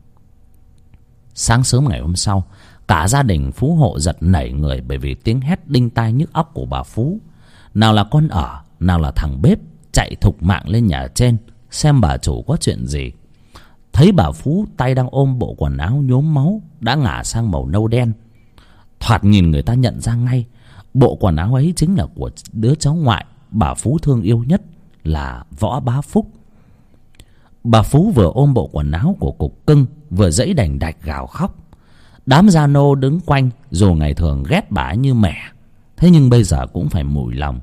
Sáng sớm ngày hôm sau, cả gia đình Phú hộ giật nảy người bởi vì tiếng hét đinh tai nhức óc của bà Phú. Nào là con ở, nào là thằng bếp chạy thục mạng lên nhà trên xem bà chủ có chuyện gì. Thấy bà Phú tay đang ôm bộ quần áo nhuốm máu đã ngả sang màu nâu đen. Thoạt nhìn người ta nhận ra ngay bộ quần áo ấy chính là của đứa cháu ngoại bà Phú thương yêu nhất là Võ Bá Phúc. Bà Phú vừa ôm bộ quần áo của cục cưng vừa dãy đành đạch gào khóc. Đám gia nô đứng quanh dù ngày thường ghét bà như mẹ, thế nhưng bây giờ cũng phải mủi lòng.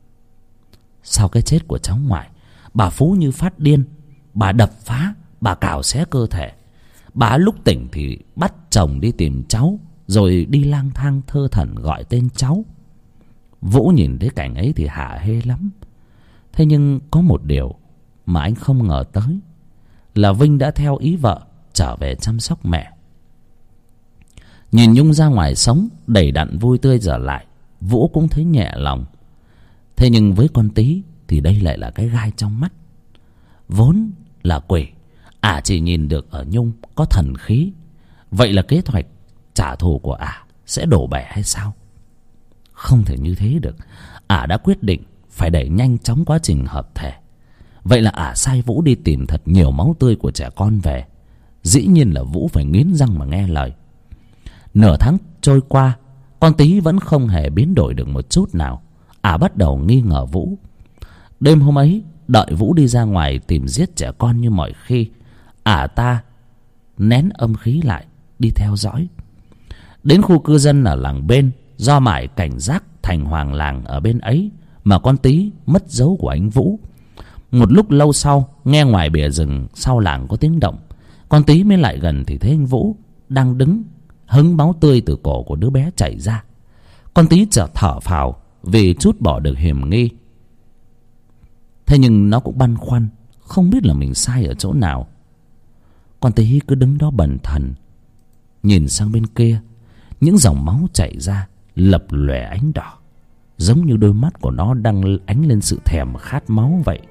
Sau cái chết của cháu ngoại, bà Phú như phát điên. Bà đập phá, bà cào xé cơ thể. Bà lúc tỉnh thì bắt chồng đi tìm cháu, rồi đi lang thang thơ thẩn gọi tên cháu. Vũ nhìn thấy cảnh ấy thì hả hê lắm. Thế nhưng có một điều mà anh không ngờ tới là Vinh đã theo ý vợ trở về chăm sóc mẹ. Nhìn Nhung ra ngoài sống đầy đặn vui tươi trở lại, Vũ cũng thấy nhẹ lòng. Thế nhưng với con Tí thì đây lại là cái gai trong mắt. Vốn là quỷ, chỉ nhìn được ở Nhung có thần khí. Vậy là kế hoạch trả thù của sẽ đổ bể hay sao? Không thể như thế được. Đã quyết định phải đẩy nhanh chóng quá trình hợp thể. Vậy là sai Vũ đi tìm thật nhiều máu tươi của trẻ con về. Dĩ nhiên là Vũ phải nghiến răng mà nghe lời. Nửa tháng trôi qua, con Tí vẫn không hề biến đổi được một chút nào. Bắt đầu nghi ngờ Vũ. Đêm hôm ấy, đợi Vũ đi ra ngoài tìm giết trẻ con như mọi khi, ta nén âm khí lại đi theo dõi. Đến khu cư dân ở làng bên, do mải cảnh giác thành hoàng làng ở bên ấy mà con Tí mất dấu của anh Vũ. Một lúc lâu sau, nghe ngoài bìa rừng sau làng có tiếng động. Con Tí mới lại gần thì thấy anh Vũ đang đứng hứng máu tươi từ cổ của đứa bé chảy ra. Con Tí chợt thở phào vì trút bỏ được hiểm nghi. Thế nhưng nó cũng băn khoăn, không biết là mình sai ở chỗ nào. Con Tí cứ đứng đó bần thần, nhìn sang bên kia. Những dòng máu chảy ra lập lòe ánh đỏ, giống như đôi mắt của nó đang ánh lên sự thèm khát máu vậy.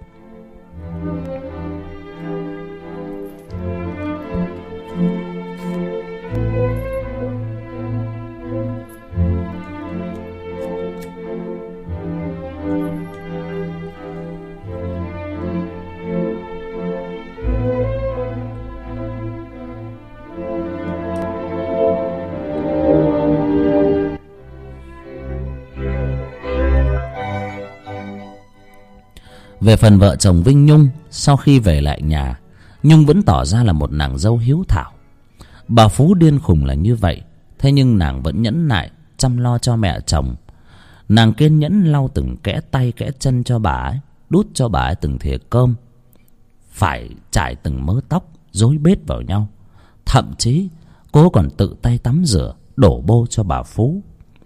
Về phần vợ chồng Vinh Nhung, sau khi về lại nhà, Nhung vẫn tỏ ra là một nàng dâu hiếu thảo. Bà Phú điên khùng là như vậy, thế nhưng nàng vẫn nhẫn nại chăm lo cho mẹ chồng. Nàng kiên nhẫn lau từng kẽ tay kẽ chân cho bà ấy, đút cho bà ấy từng thìa cơm, phải chải từng mớ tóc rối bết vào nhau. Thậm chí cô còn tự tay tắm rửa đổ bô cho bà Phú.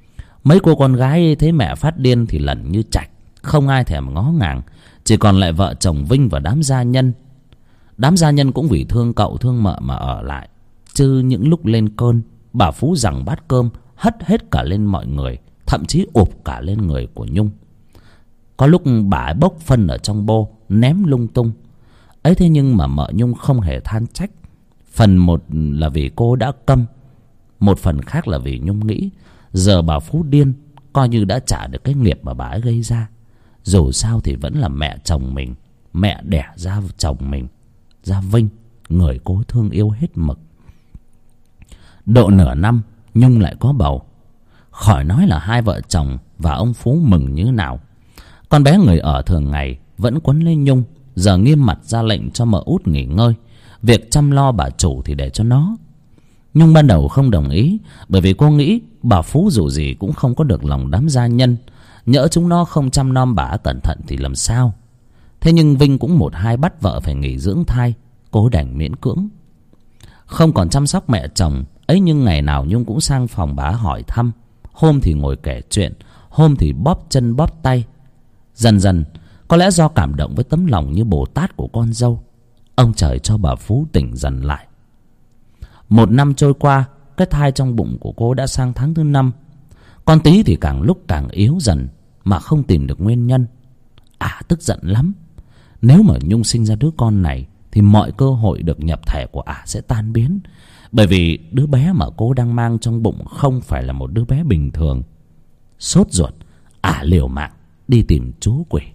Mấy cô con gái thấy mẹ phát điên thì lẩn như chạch, không ai thèm ngó ngàng. Chỉ còn lại vợ chồng Vinh và đám gia nhân. Đám gia nhân cũng vì thương cậu thương mợ mà ở lại, chứ những lúc lên cơn, bà Phú rằng bát cơm hất hết cả lên mọi người, thậm chí ụp cả lên người của Nhung. Có lúc bà ấy bốc phân ở trong bô ném lung tung ấy. Thế nhưng mà mợ Nhung không hề than trách. Phần một là vì cô đã câm, một phần khác là vì Nhung nghĩ giờ bà Phú điên, coi như đã trả được cái nghiệp mà bà ấy gây ra. Dù sao thì vẫn là mẹ chồng mình, mẹ đẻ ra chồng mình, ra Vinh, người cô thương yêu hết mực. Độ nửa năm Nhung lại có bầu. Khỏi nói là hai vợ chồng và ông Phú mừng như nào. Con bé người ở thường ngày vẫn quấn lên Nhung, giờ nghiêm mặt ra lệnh cho mợ út nghỉ ngơi, việc chăm lo bà chủ thì để cho nó. Nhung ban đầu không đồng ý, bởi vì cô nghĩ bà Phú dù gì cũng không có được lòng đám gia nhân, nhỡ chúng nó không chăm nom bà cẩn thận thì làm sao. Thế nhưng Vinh cũng một hai bắt vợ phải nghỉ dưỡng thai, cô đành miễn cưỡng. Không còn chăm sóc mẹ chồng ấy, nhưng ngày nào Nhung cũng sang phòng bà hỏi thăm. Hôm thì ngồi kể chuyện, hôm thì bóp chân bóp tay. Dần dần, có lẽ do cảm động với tấm lòng như Bồ Tát của con dâu, ông trời cho bà Phú tỉnh dần lại. Một năm trôi qua, cái thai trong bụng của cô đã sang tháng thứ 5. Con Tí thì càng lúc càng yếu dần mà không tìm được nguyên nhân. Tức giận lắm. Nếu mà Nhung sinh ra đứa con này thì mọi cơ hội được nhập thể của sẽ tan biến. Bởi vì đứa bé mà cô đang mang trong bụng không phải là một đứa bé bình thường. Sốt ruột, liều mạng đi tìm chú quỷ.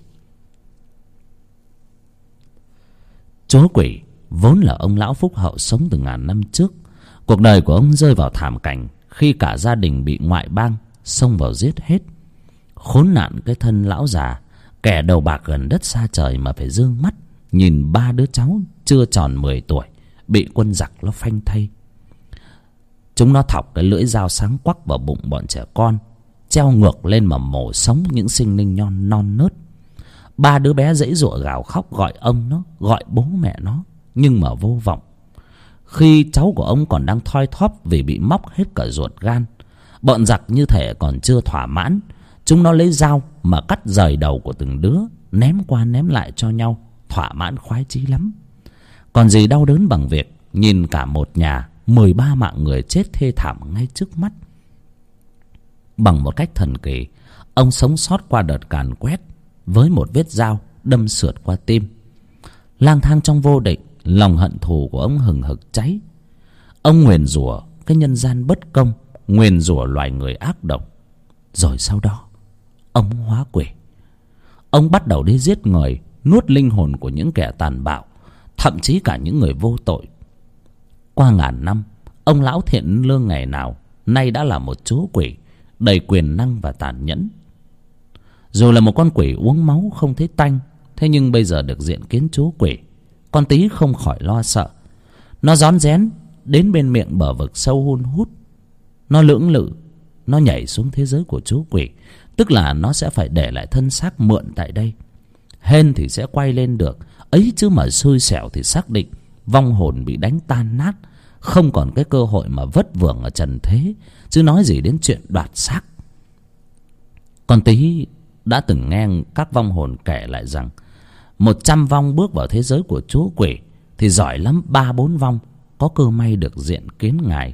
Chú quỷ vốn là ông lão phúc hậu sống từ ngàn năm trước. Cuộc đời của ông rơi vào thảm cảnh khi cả gia đình bị ngoại bang xông vào giết hết. Khốn nạn cái thân lão già, kẻ đầu bạc gần đất xa trời mà phải dương mắt nhìn ba đứa cháu chưa tròn 10 tuổi bị quân giặc nó phanh thây. Chúng nó thọc cái lưỡi dao sáng quắc vào bụng bọn trẻ con, treo ngược lên mà mổ sống những sinh linh non nớt. Ba đứa bé giãy giụa gào khóc gọi ông nó, gọi bố mẹ nó, nhưng mà vô vọng. Khi cháu của ông còn đang thoi thóp vì bị móc hết cả ruột gan, bọn giặc như thể còn chưa thỏa mãn, chúng nó lấy dao mà cắt rời đầu của từng đứa, ném qua ném lại cho nhau, thỏa mãn khoái chí lắm. Còn gì đau đớn bằng việc nhìn cả một nhà 13 mạng người chết thê thảm ngay trước mắt. Bằng một cách thần kỳ, ông sống sót qua đợt càn quét với một vết dao đâm sượt qua tim. Lang thang trong vô định, lòng hận thù của ông hừng hực cháy. Ông nguyền rủa cái nhân gian bất công, nguyền rủa loài người ác độc. Rồi sau đó ông hóa quỷ. Ông bắt đầu đi giết người, nuốt linh hồn của những kẻ tàn bạo, thậm chí cả những người vô tội. Qua ngàn năm, ông lão thiện lương ngày nào nay đã là một chú quỷ đầy quyền năng và tàn nhẫn. Dù là một con quỷ uống máu không thấy tanh, thế nhưng bây giờ được diện kiến chú quỷ, con Tí không khỏi lo sợ. Nó rón rén đến bên miệng bờ vực sâu hun hút. Nó lưỡng lự, nó nhảy xuống thế giới của chú quỷ, tức là nó sẽ phải để lại thân xác mượn tại đây. Hên thì sẽ quay lên được ấy, chứ mà xui xẻo thì xác định vong hồn bị đánh tan nát, không còn cái cơ hội mà vất vưởng ở trần thế, chứ nói gì đến chuyện đoạt xác. Con Tí đã từng nghe các vong hồn kể lại rằng 100 vong bước vào thế giới của chú quỷ thì giỏi lắm 3-4 vong có cơ may được diện kiến ngài.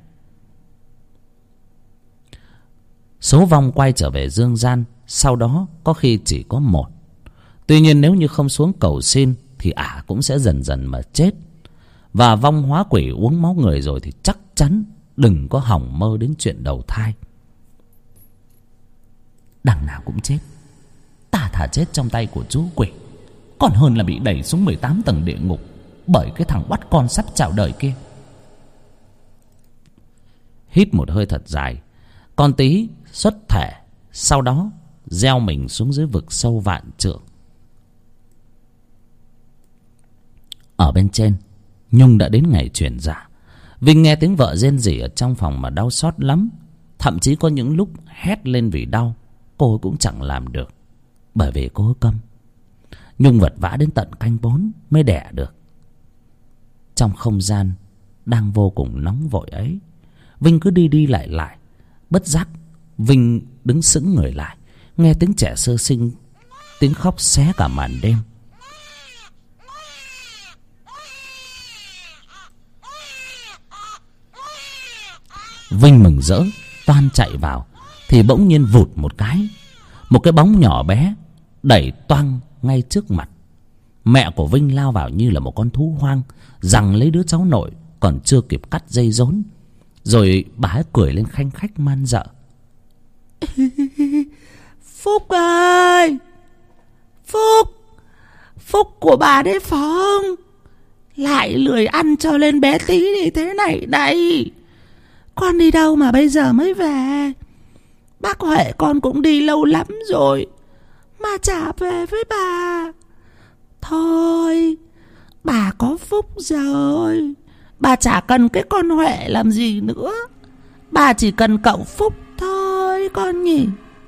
Số vong quay trở về dương gian sau đó có khi chỉ có 1. Tuy nhiên nếu như không xuống cầu xin thì cũng sẽ dần dần mà chết. Và vong hóa quỷ uống máu người rồi thì chắc chắn đừng có hòng mơ đến chuyện đầu thai. Đằng nào cũng chết. Ta thà chết trong tay của chú quỷ còn hơn là bị đẩy xuống 18 tầng địa ngục bởi cái thằng bắt con sắp chào đời kia. Hít một hơi thật dài, con Tí xuất thể, sau đó gieo mình xuống dưới vực sâu vạn trượng. Ở bên trên, Nhung đã đến ngày chuyển dạ. Vinh nghe tiếng vợ rên rỉ ở trong phòng mà đau xót lắm. Thậm chí có những lúc hét lên vì đau, cô cũng chẳng làm được, bởi vì cô câm. Nhung vật vã đến tận canh 4 mới đẻ được. Trong không gian đang vô cùng nóng vội ấy, Vinh cứ đi đi lại lại. Bất giác Vinh đứng sững người lại, nghe tiếng trẻ sơ sinh, tiếng khóc xé cả màn đêm. Vinh mừng rỡ toan chạy vào thì bỗng nhiên vụt một cái bóng nhỏ bé đẩy toang ngay trước mặt. Mẹ của Vinh lao vào như là một con thú hoang, giằng lấy đứa cháu nội còn chưa kịp cắt dây rốn, rồi bà ấy cười lên khanh khách man dợ.
Phúc ơi, Phúc của bà đấy phải không? Lại lười ăn cho lên bé tí thì thế này đây. Con đi đâu mà bây giờ mới về? Bác Huệ con cũng đi lâu lắm rồi mà chả về với bà. Thôi, bà có Phúc rồi, bà chả cần cái con Huệ làm gì nữa. Bà chỉ cần cậu Phúc thôi con nhỉ.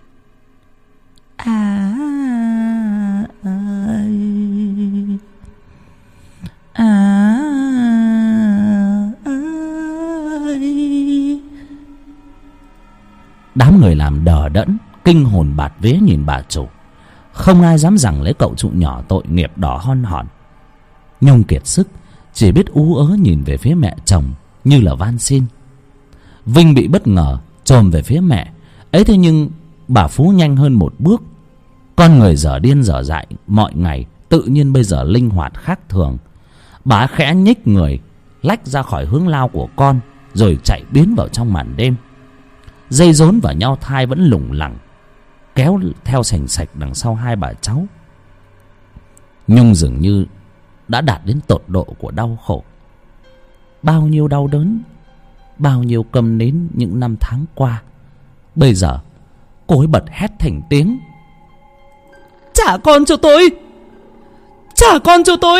Đám người làm đờ đẫn, kinh hồn bạt vía nhìn bà chủ. Không ai dám giằng lấy cậu trụ nhỏ tội nghiệp đỏ hon hòn. Nhung kiệt sức, chỉ biết ú ớ nhìn về phía mẹ chồng như là van xin. Vinh bị bất ngờ chồm về phía mẹ ấy, thế nhưng bà Phú nhanh hơn một bước. Con người dở điên dở dại mọi ngày tự nhiên bây giờ linh hoạt khác thường. Bà khẽ nhích người lách ra khỏi hướng lao của con, rồi chạy biến vào trong màn đêm. Dây rốn và nhau thai vẫn lủng lẳng kéo theo sành sạch đằng sau hai bà cháu. Nhung dường như đã đạt đến tột độ của đau khổ. Bao nhiêu đau đớn, bao nhiêu câm nín những năm tháng qua, bây giờ cô ấy bật hét thành tiếng:
Trả con cho tôi! Trả con cho tôi!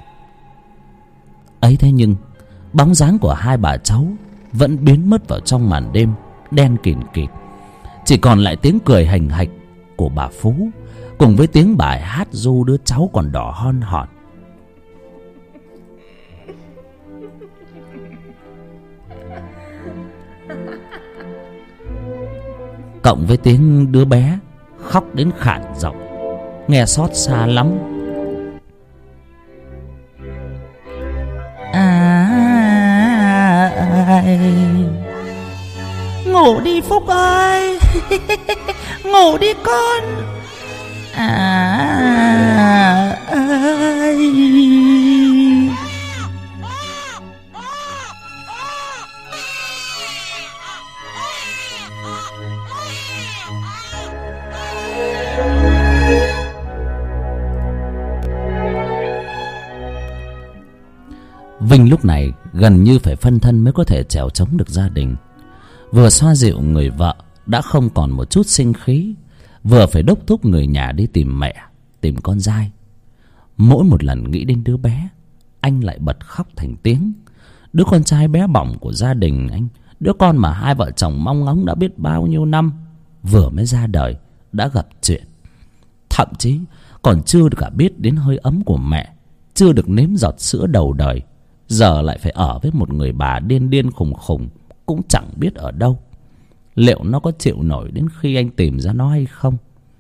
Ấy thế nhưng bóng dáng của hai bà cháu vẫn biến mất vào trong màn đêm đen kịt kịt. Chỉ còn lại tiếng cười hành hạch của bà Phú cùng với tiếng bài hát ru đứa cháu còn đỏ hon hòn. Cộng với tiếng đứa bé khóc đến khản giọng, nghe xót xa lắm.
Ngủ đi Phúc ơi. Ngủ đi con.
Vinh lúc này gần như phải phân thân mới có thể chèo chống được gia đình. Vừa xoa dịu người vợ đã không còn một chút sinh khí, vừa phải đốc thúc người nhà đi tìm mẹ, tìm con dai. Mỗi một lần nghĩ đến đứa bé, anh lại bật khóc thành tiếng. Đứa con trai bé bỏng của gia đình anh, đứa con mà hai vợ chồng mong ngóng đã biết bao nhiêu năm, vừa mới ra đời đã gặp chuyện. Thậm chí còn chưa được cả biết đến hơi ấm của mẹ, chưa được nếm giọt sữa đầu đời, giờ lại phải ở với một người bà điên điên khùng khùng, cũng chẳng biết ở đâu. Liệu nó có chịu nổi đến khi anh tìm ra nó hay không?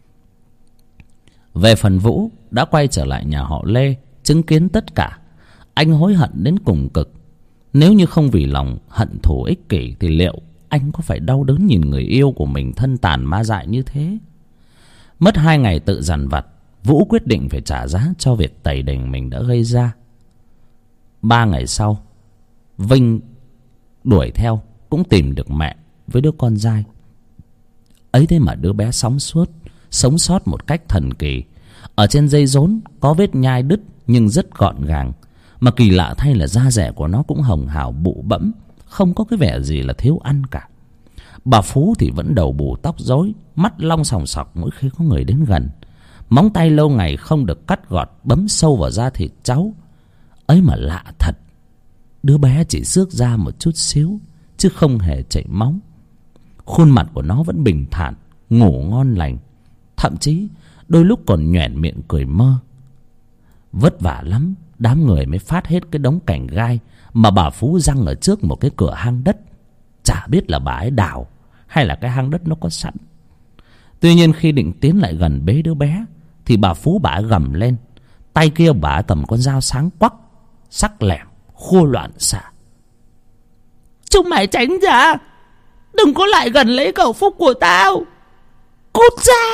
Về phần Vũ, đã quay trở lại nhà họ Lê, chứng kiến tất cả. Anh hối hận đến cùng cực. Nếu như không vì lòng hận thù ích kỷ thì liệu anh có phải đau đớn nhìn người yêu của mình thân tàn ma dại như thế? Mất 2 ngày tự dằn vặt, Vũ quyết định phải trả giá cho việc tày đình mình đã gây ra. 3 ngày sau, Vinh đuổi theo cũng tìm được mẹ với đứa con dai. Ấy thế mà đứa bé sống sót một cách thần kỳ. Ở trên dây rốn có vết nhai đứt nhưng rất gọn gàng, mà kỳ lạ thay là da dẻ của nó cũng hồng hào bụ bẫm, không có cái vẻ gì là thiếu ăn cả. Bà Phú thì vẫn đầu bù tóc rối, mắt long sòng sọc mỗi khi có người đến gần. Móng tay lâu ngày không được cắt gọt bấm sâu vào da thịt cháu. Ấy mà lạ thật, đứa bé chỉ xước ra một chút xíu chứ không hề chảy máu. Khuôn mặt của nó vẫn bình thản, ngủ ngon lành, thậm chí đôi lúc còn nhoẻn miệng cười mơ. Vất vả lắm đám người mới phát hết cái đống cành gai mà bà Phú giăng ở trước một cái cửa hang đất. Chả biết là bà ấy đào hay là cái hang đất nó có sẵn. Tuy nhiên khi định tiến lại gần bế đứa bé thì bà Phú bả gầm lên. Tay kia bả cầm con dao sáng quắc, sắc lẻm, khua loạn xạ. Chúng mày tránh ra, đừng có lại gần lấy cậu Phúc của tao, cút ra.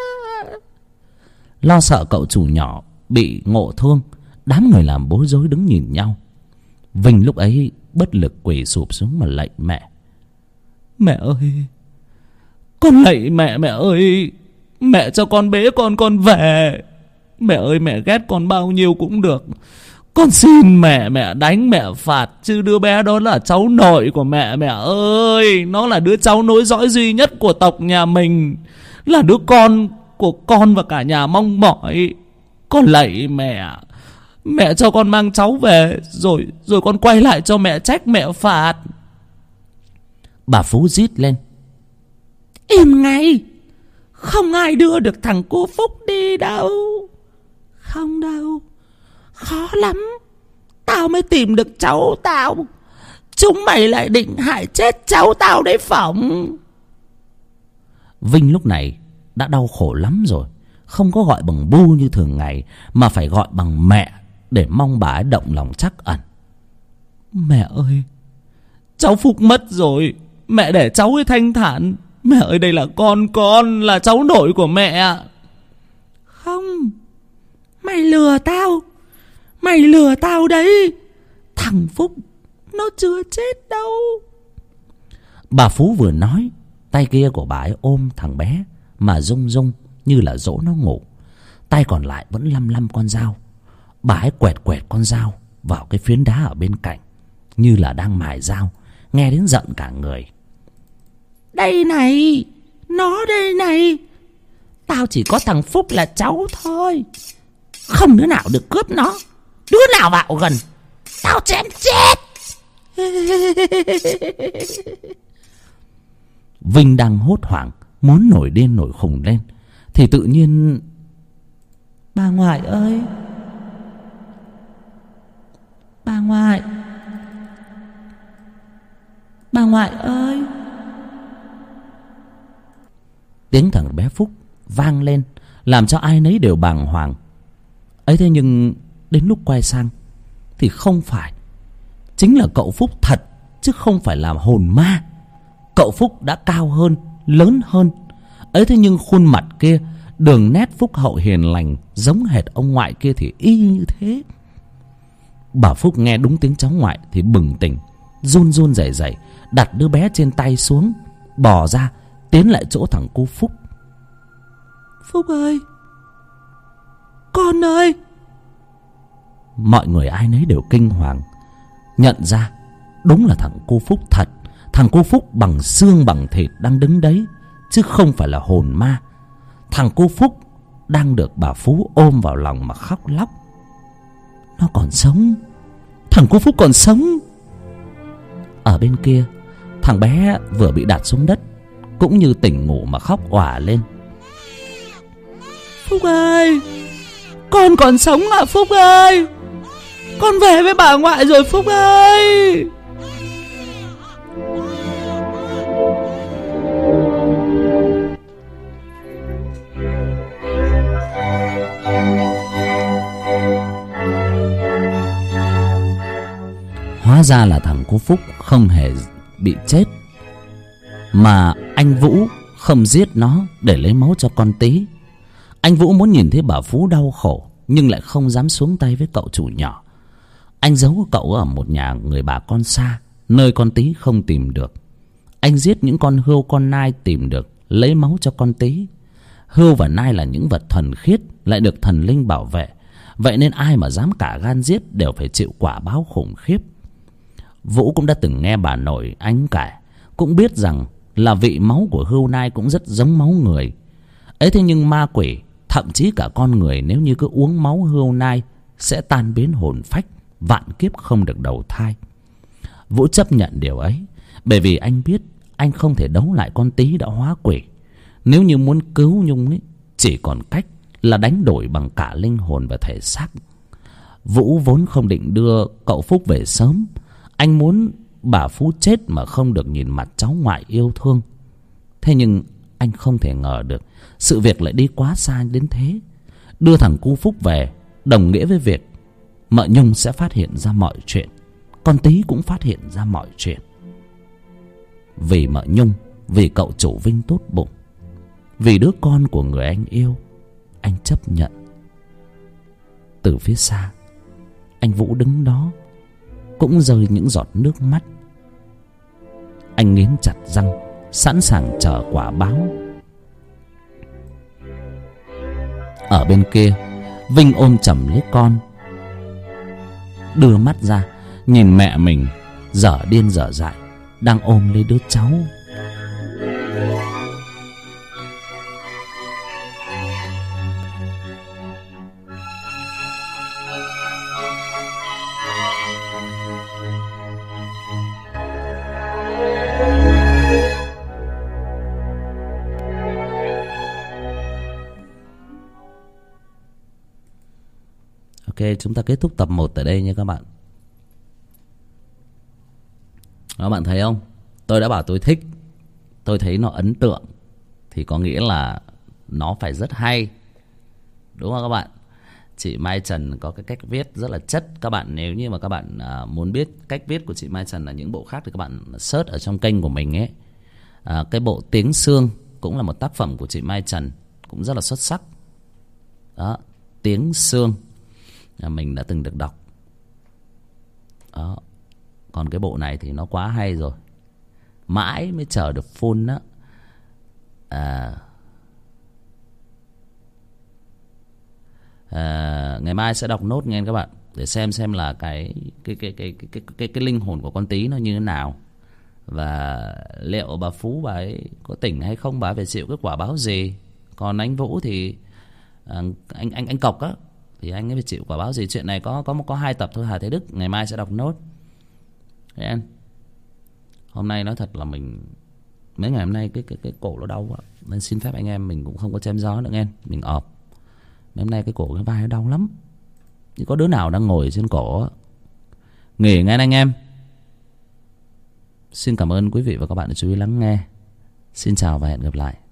Lo sợ cậu chủ nhỏ bị ngộ thương, đám người làm bối rối đứng nhìn nhau. Vinh lúc ấy bất lực quỳ sụp xuống mà lạy mẹ. Mẹ ơi, con lạy mẹ, mẹ ơi, mẹ cho con bế con về. Mẹ ơi, mẹ ghét con bao nhiêu cũng được, con xin mẹ, mẹ đánh mẹ phạt, chứ đứa bé đó là cháu nội của mẹ. Mẹ ơi, nó là đứa cháu nối dõi duy nhất của tộc nhà mình, là đứa con của con và cả nhà mong mỏi. Con lạy mẹ, mẹ cho con mang cháu về, rồi con quay lại cho mẹ trách mẹ phạt. Bà Phú rít lên. Im ngay, không ai đưa được thằng cô Phúc đi đâu. Không đâu, khó lắm tao mới tìm được cháu tao. Chúng mày lại định hại chết cháu tao đấy phỏng. Vinh lúc này đã đau khổ lắm rồi, không có gọi bằng bu như thường ngày, mà phải gọi bằng mẹ để mong bà ấy động lòng trắc ẩn. Mẹ ơi, cháu Phúc mất rồi, mẹ để cháu ấy thanh thản. Mẹ ơi, đây là con là cháu nội của mẹ. Không, mày lừa tao đấy. Thằng Phúc nó chưa chết đâu. Bà Phú vừa nói, tay kia của bà ấy ôm thằng bé mà rung rung như là dỗ nó ngủ. Tay còn lại vẫn lăm lăm con dao. Bà ấy quẹt quẹt con dao vào cái phiến đá ở bên cạnh, như là đang mài dao, nghe đến giận cả người. Đây này, nó đây này, tao chỉ có thằng Phúc là cháu thôi, không đứa nào được cướp nó. Đứa nào vào gần tao chém chết. Vinh đang hốt hoảng muốn nổi điên nổi khùng lên thì tự nhiên: Bà ngoại ơi, bà ngoại, bà ngoại ơi. Tiếng thằng bé Phúc vang lên làm cho ai nấy đều bàng hoàng. Ấy thế nhưng đến lúc quay sang thì không phải, chính là cậu Phúc thật, chứ không phải là hồn ma. Cậu Phúc đã cao hơn, lớn hơn. Ấy thế nhưng khuôn mặt kia, đường nét phúc hậu hiền lành giống hệt ông ngoại kia thì y như thế. Bà Phúc nghe đúng tiếng cháu ngoại thì bừng tỉnh, run run rẩy rẩy đặt đứa bé trên tay xuống, bò ra tiến lại chỗ thằng cô Phúc. Phúc ơi, con ơi. Mọi người ai nấy đều kinh hoàng, nhận ra đúng là thằng cô Phúc thật. Thằng cô Phúc bằng xương bằng thịt đang đứng đấy, chứ không phải là hồn ma. Thằng cô Phúc đang được bà Phú ôm vào lòng mà khóc lóc. Nó còn sống, thằng cô Phúc còn sống. Ở bên kia, thằng bé vừa bị đặt xuống đất cũng như tỉnh ngủ mà khóc òa lên. Phúc ơi, con còn sống à Phúc ơi, con về với bà ngoại rồi Phúc ơi. Hóa ra là thằng cô Phúc không hề bị chết, mà anh Vũ không giết nó để lấy máu cho con tí. Anh Vũ muốn nhìn thấy bà Phú đau khổ, nhưng lại không dám xuống tay với cậu chủ nhỏ. Anh giấu cậu ở một nhà người bà con xa, nơi con tí không tìm được. Anh giết những con hươu con nai tìm được, lấy máu cho con tí. Hươu và nai là những vật thuần khiết, lại được thần linh bảo vệ, vậy nên ai mà dám cả gan giết đều phải chịu quả báo khủng khiếp. Vũ cũng đã từng nghe bà nội anh kể, cũng biết rằng là vị máu của hươu nai cũng rất giống máu người. Ấy thế nhưng ma quỷ, thậm chí cả con người, nếu như cứ uống máu hươu nai sẽ tan biến hồn phách, vạn kiếp không được đầu thai. Vũ chấp nhận điều ấy, bởi vì anh biết anh không thể đấu lại con tí đã hóa quỷ. Nếu như muốn cứu Nhung ấy, chỉ còn cách là đánh đổi bằng cả linh hồn và thể xác. Vũ vốn không định đưa cậu Phúc về sớm. Anh muốn bà Phú chết mà không được nhìn mặt cháu ngoại yêu thương. Thế nhưng anh không thể ngờ được sự việc lại đi quá xa đến thế. Đưa thằng cu Phúc về đồng nghĩa với việc mợ Nhung sẽ phát hiện ra mọi chuyện, con Tí cũng phát hiện ra mọi chuyện. Vì mợ Nhung, vì cậu chủ Vinh tốt bụng, vì đứa con của người anh yêu, anh chấp nhận. Từ phía xa, anh Vũ đứng đó cũng rơi những giọt nước mắt. Anh nghiến chặt răng, sẵn sàng chờ quả báo. Ở bên kia, Vinh ôm chầm lấy con, đưa mắt ra nhìn mẹ mình dở điên dở dại đang ôm lấy đứa cháu. Ok, chúng ta kết thúc tập 1 tại đây nha các bạn. Các bạn thấy không? Tôi đã bảo tôi thích, tôi thấy nó ấn tượng, thì có nghĩa là nó phải rất hay, đúng không các bạn? Chị Mai Trần có cái cách viết rất là chất. Các bạn nếu như mà các bạn muốn biết cách viết của chị Mai Trần là những bộ khác thì các bạn search ở trong kênh của mình ấy. Cái bộ Tiếng Sương cũng là một tác phẩm của chị Mai Trần, cũng rất là xuất sắc. Đó, Tiếng Sương mình đã từng được đọc. Đó. Còn cái bộ này thì nó quá hay rồi, mãi mới chờ được full đó. Ngày mai sẽ đọc nốt nghe các bạn, để xem là cái linh hồn của con Tí nó như thế nào, và liệu bà Phú bà ấy có tỉnh hay không, bà ấy phải chịu cái quả báo gì. Còn anh Vũ thì anh Cọc á, thì anh ấy phải chịu quả báo gì. Chuyện này có 2 tập thôi Hà Thế Đức, ngày mai sẽ đọc nốt. Thế em, hôm nay nói thật là mình mấy ngày hôm nay cái cổ nó đau quá, nên xin phép anh em mình cũng không có chém gió nữa nghe, mình ọp. Hôm nay cái cổ cái vai nó đau lắm, chứ có đứa nào đang ngồi trên cổ. Nghỉ nghe anh em. Xin cảm ơn quý vị và các bạn đã chú ý lắng nghe. Xin chào và hẹn gặp lại.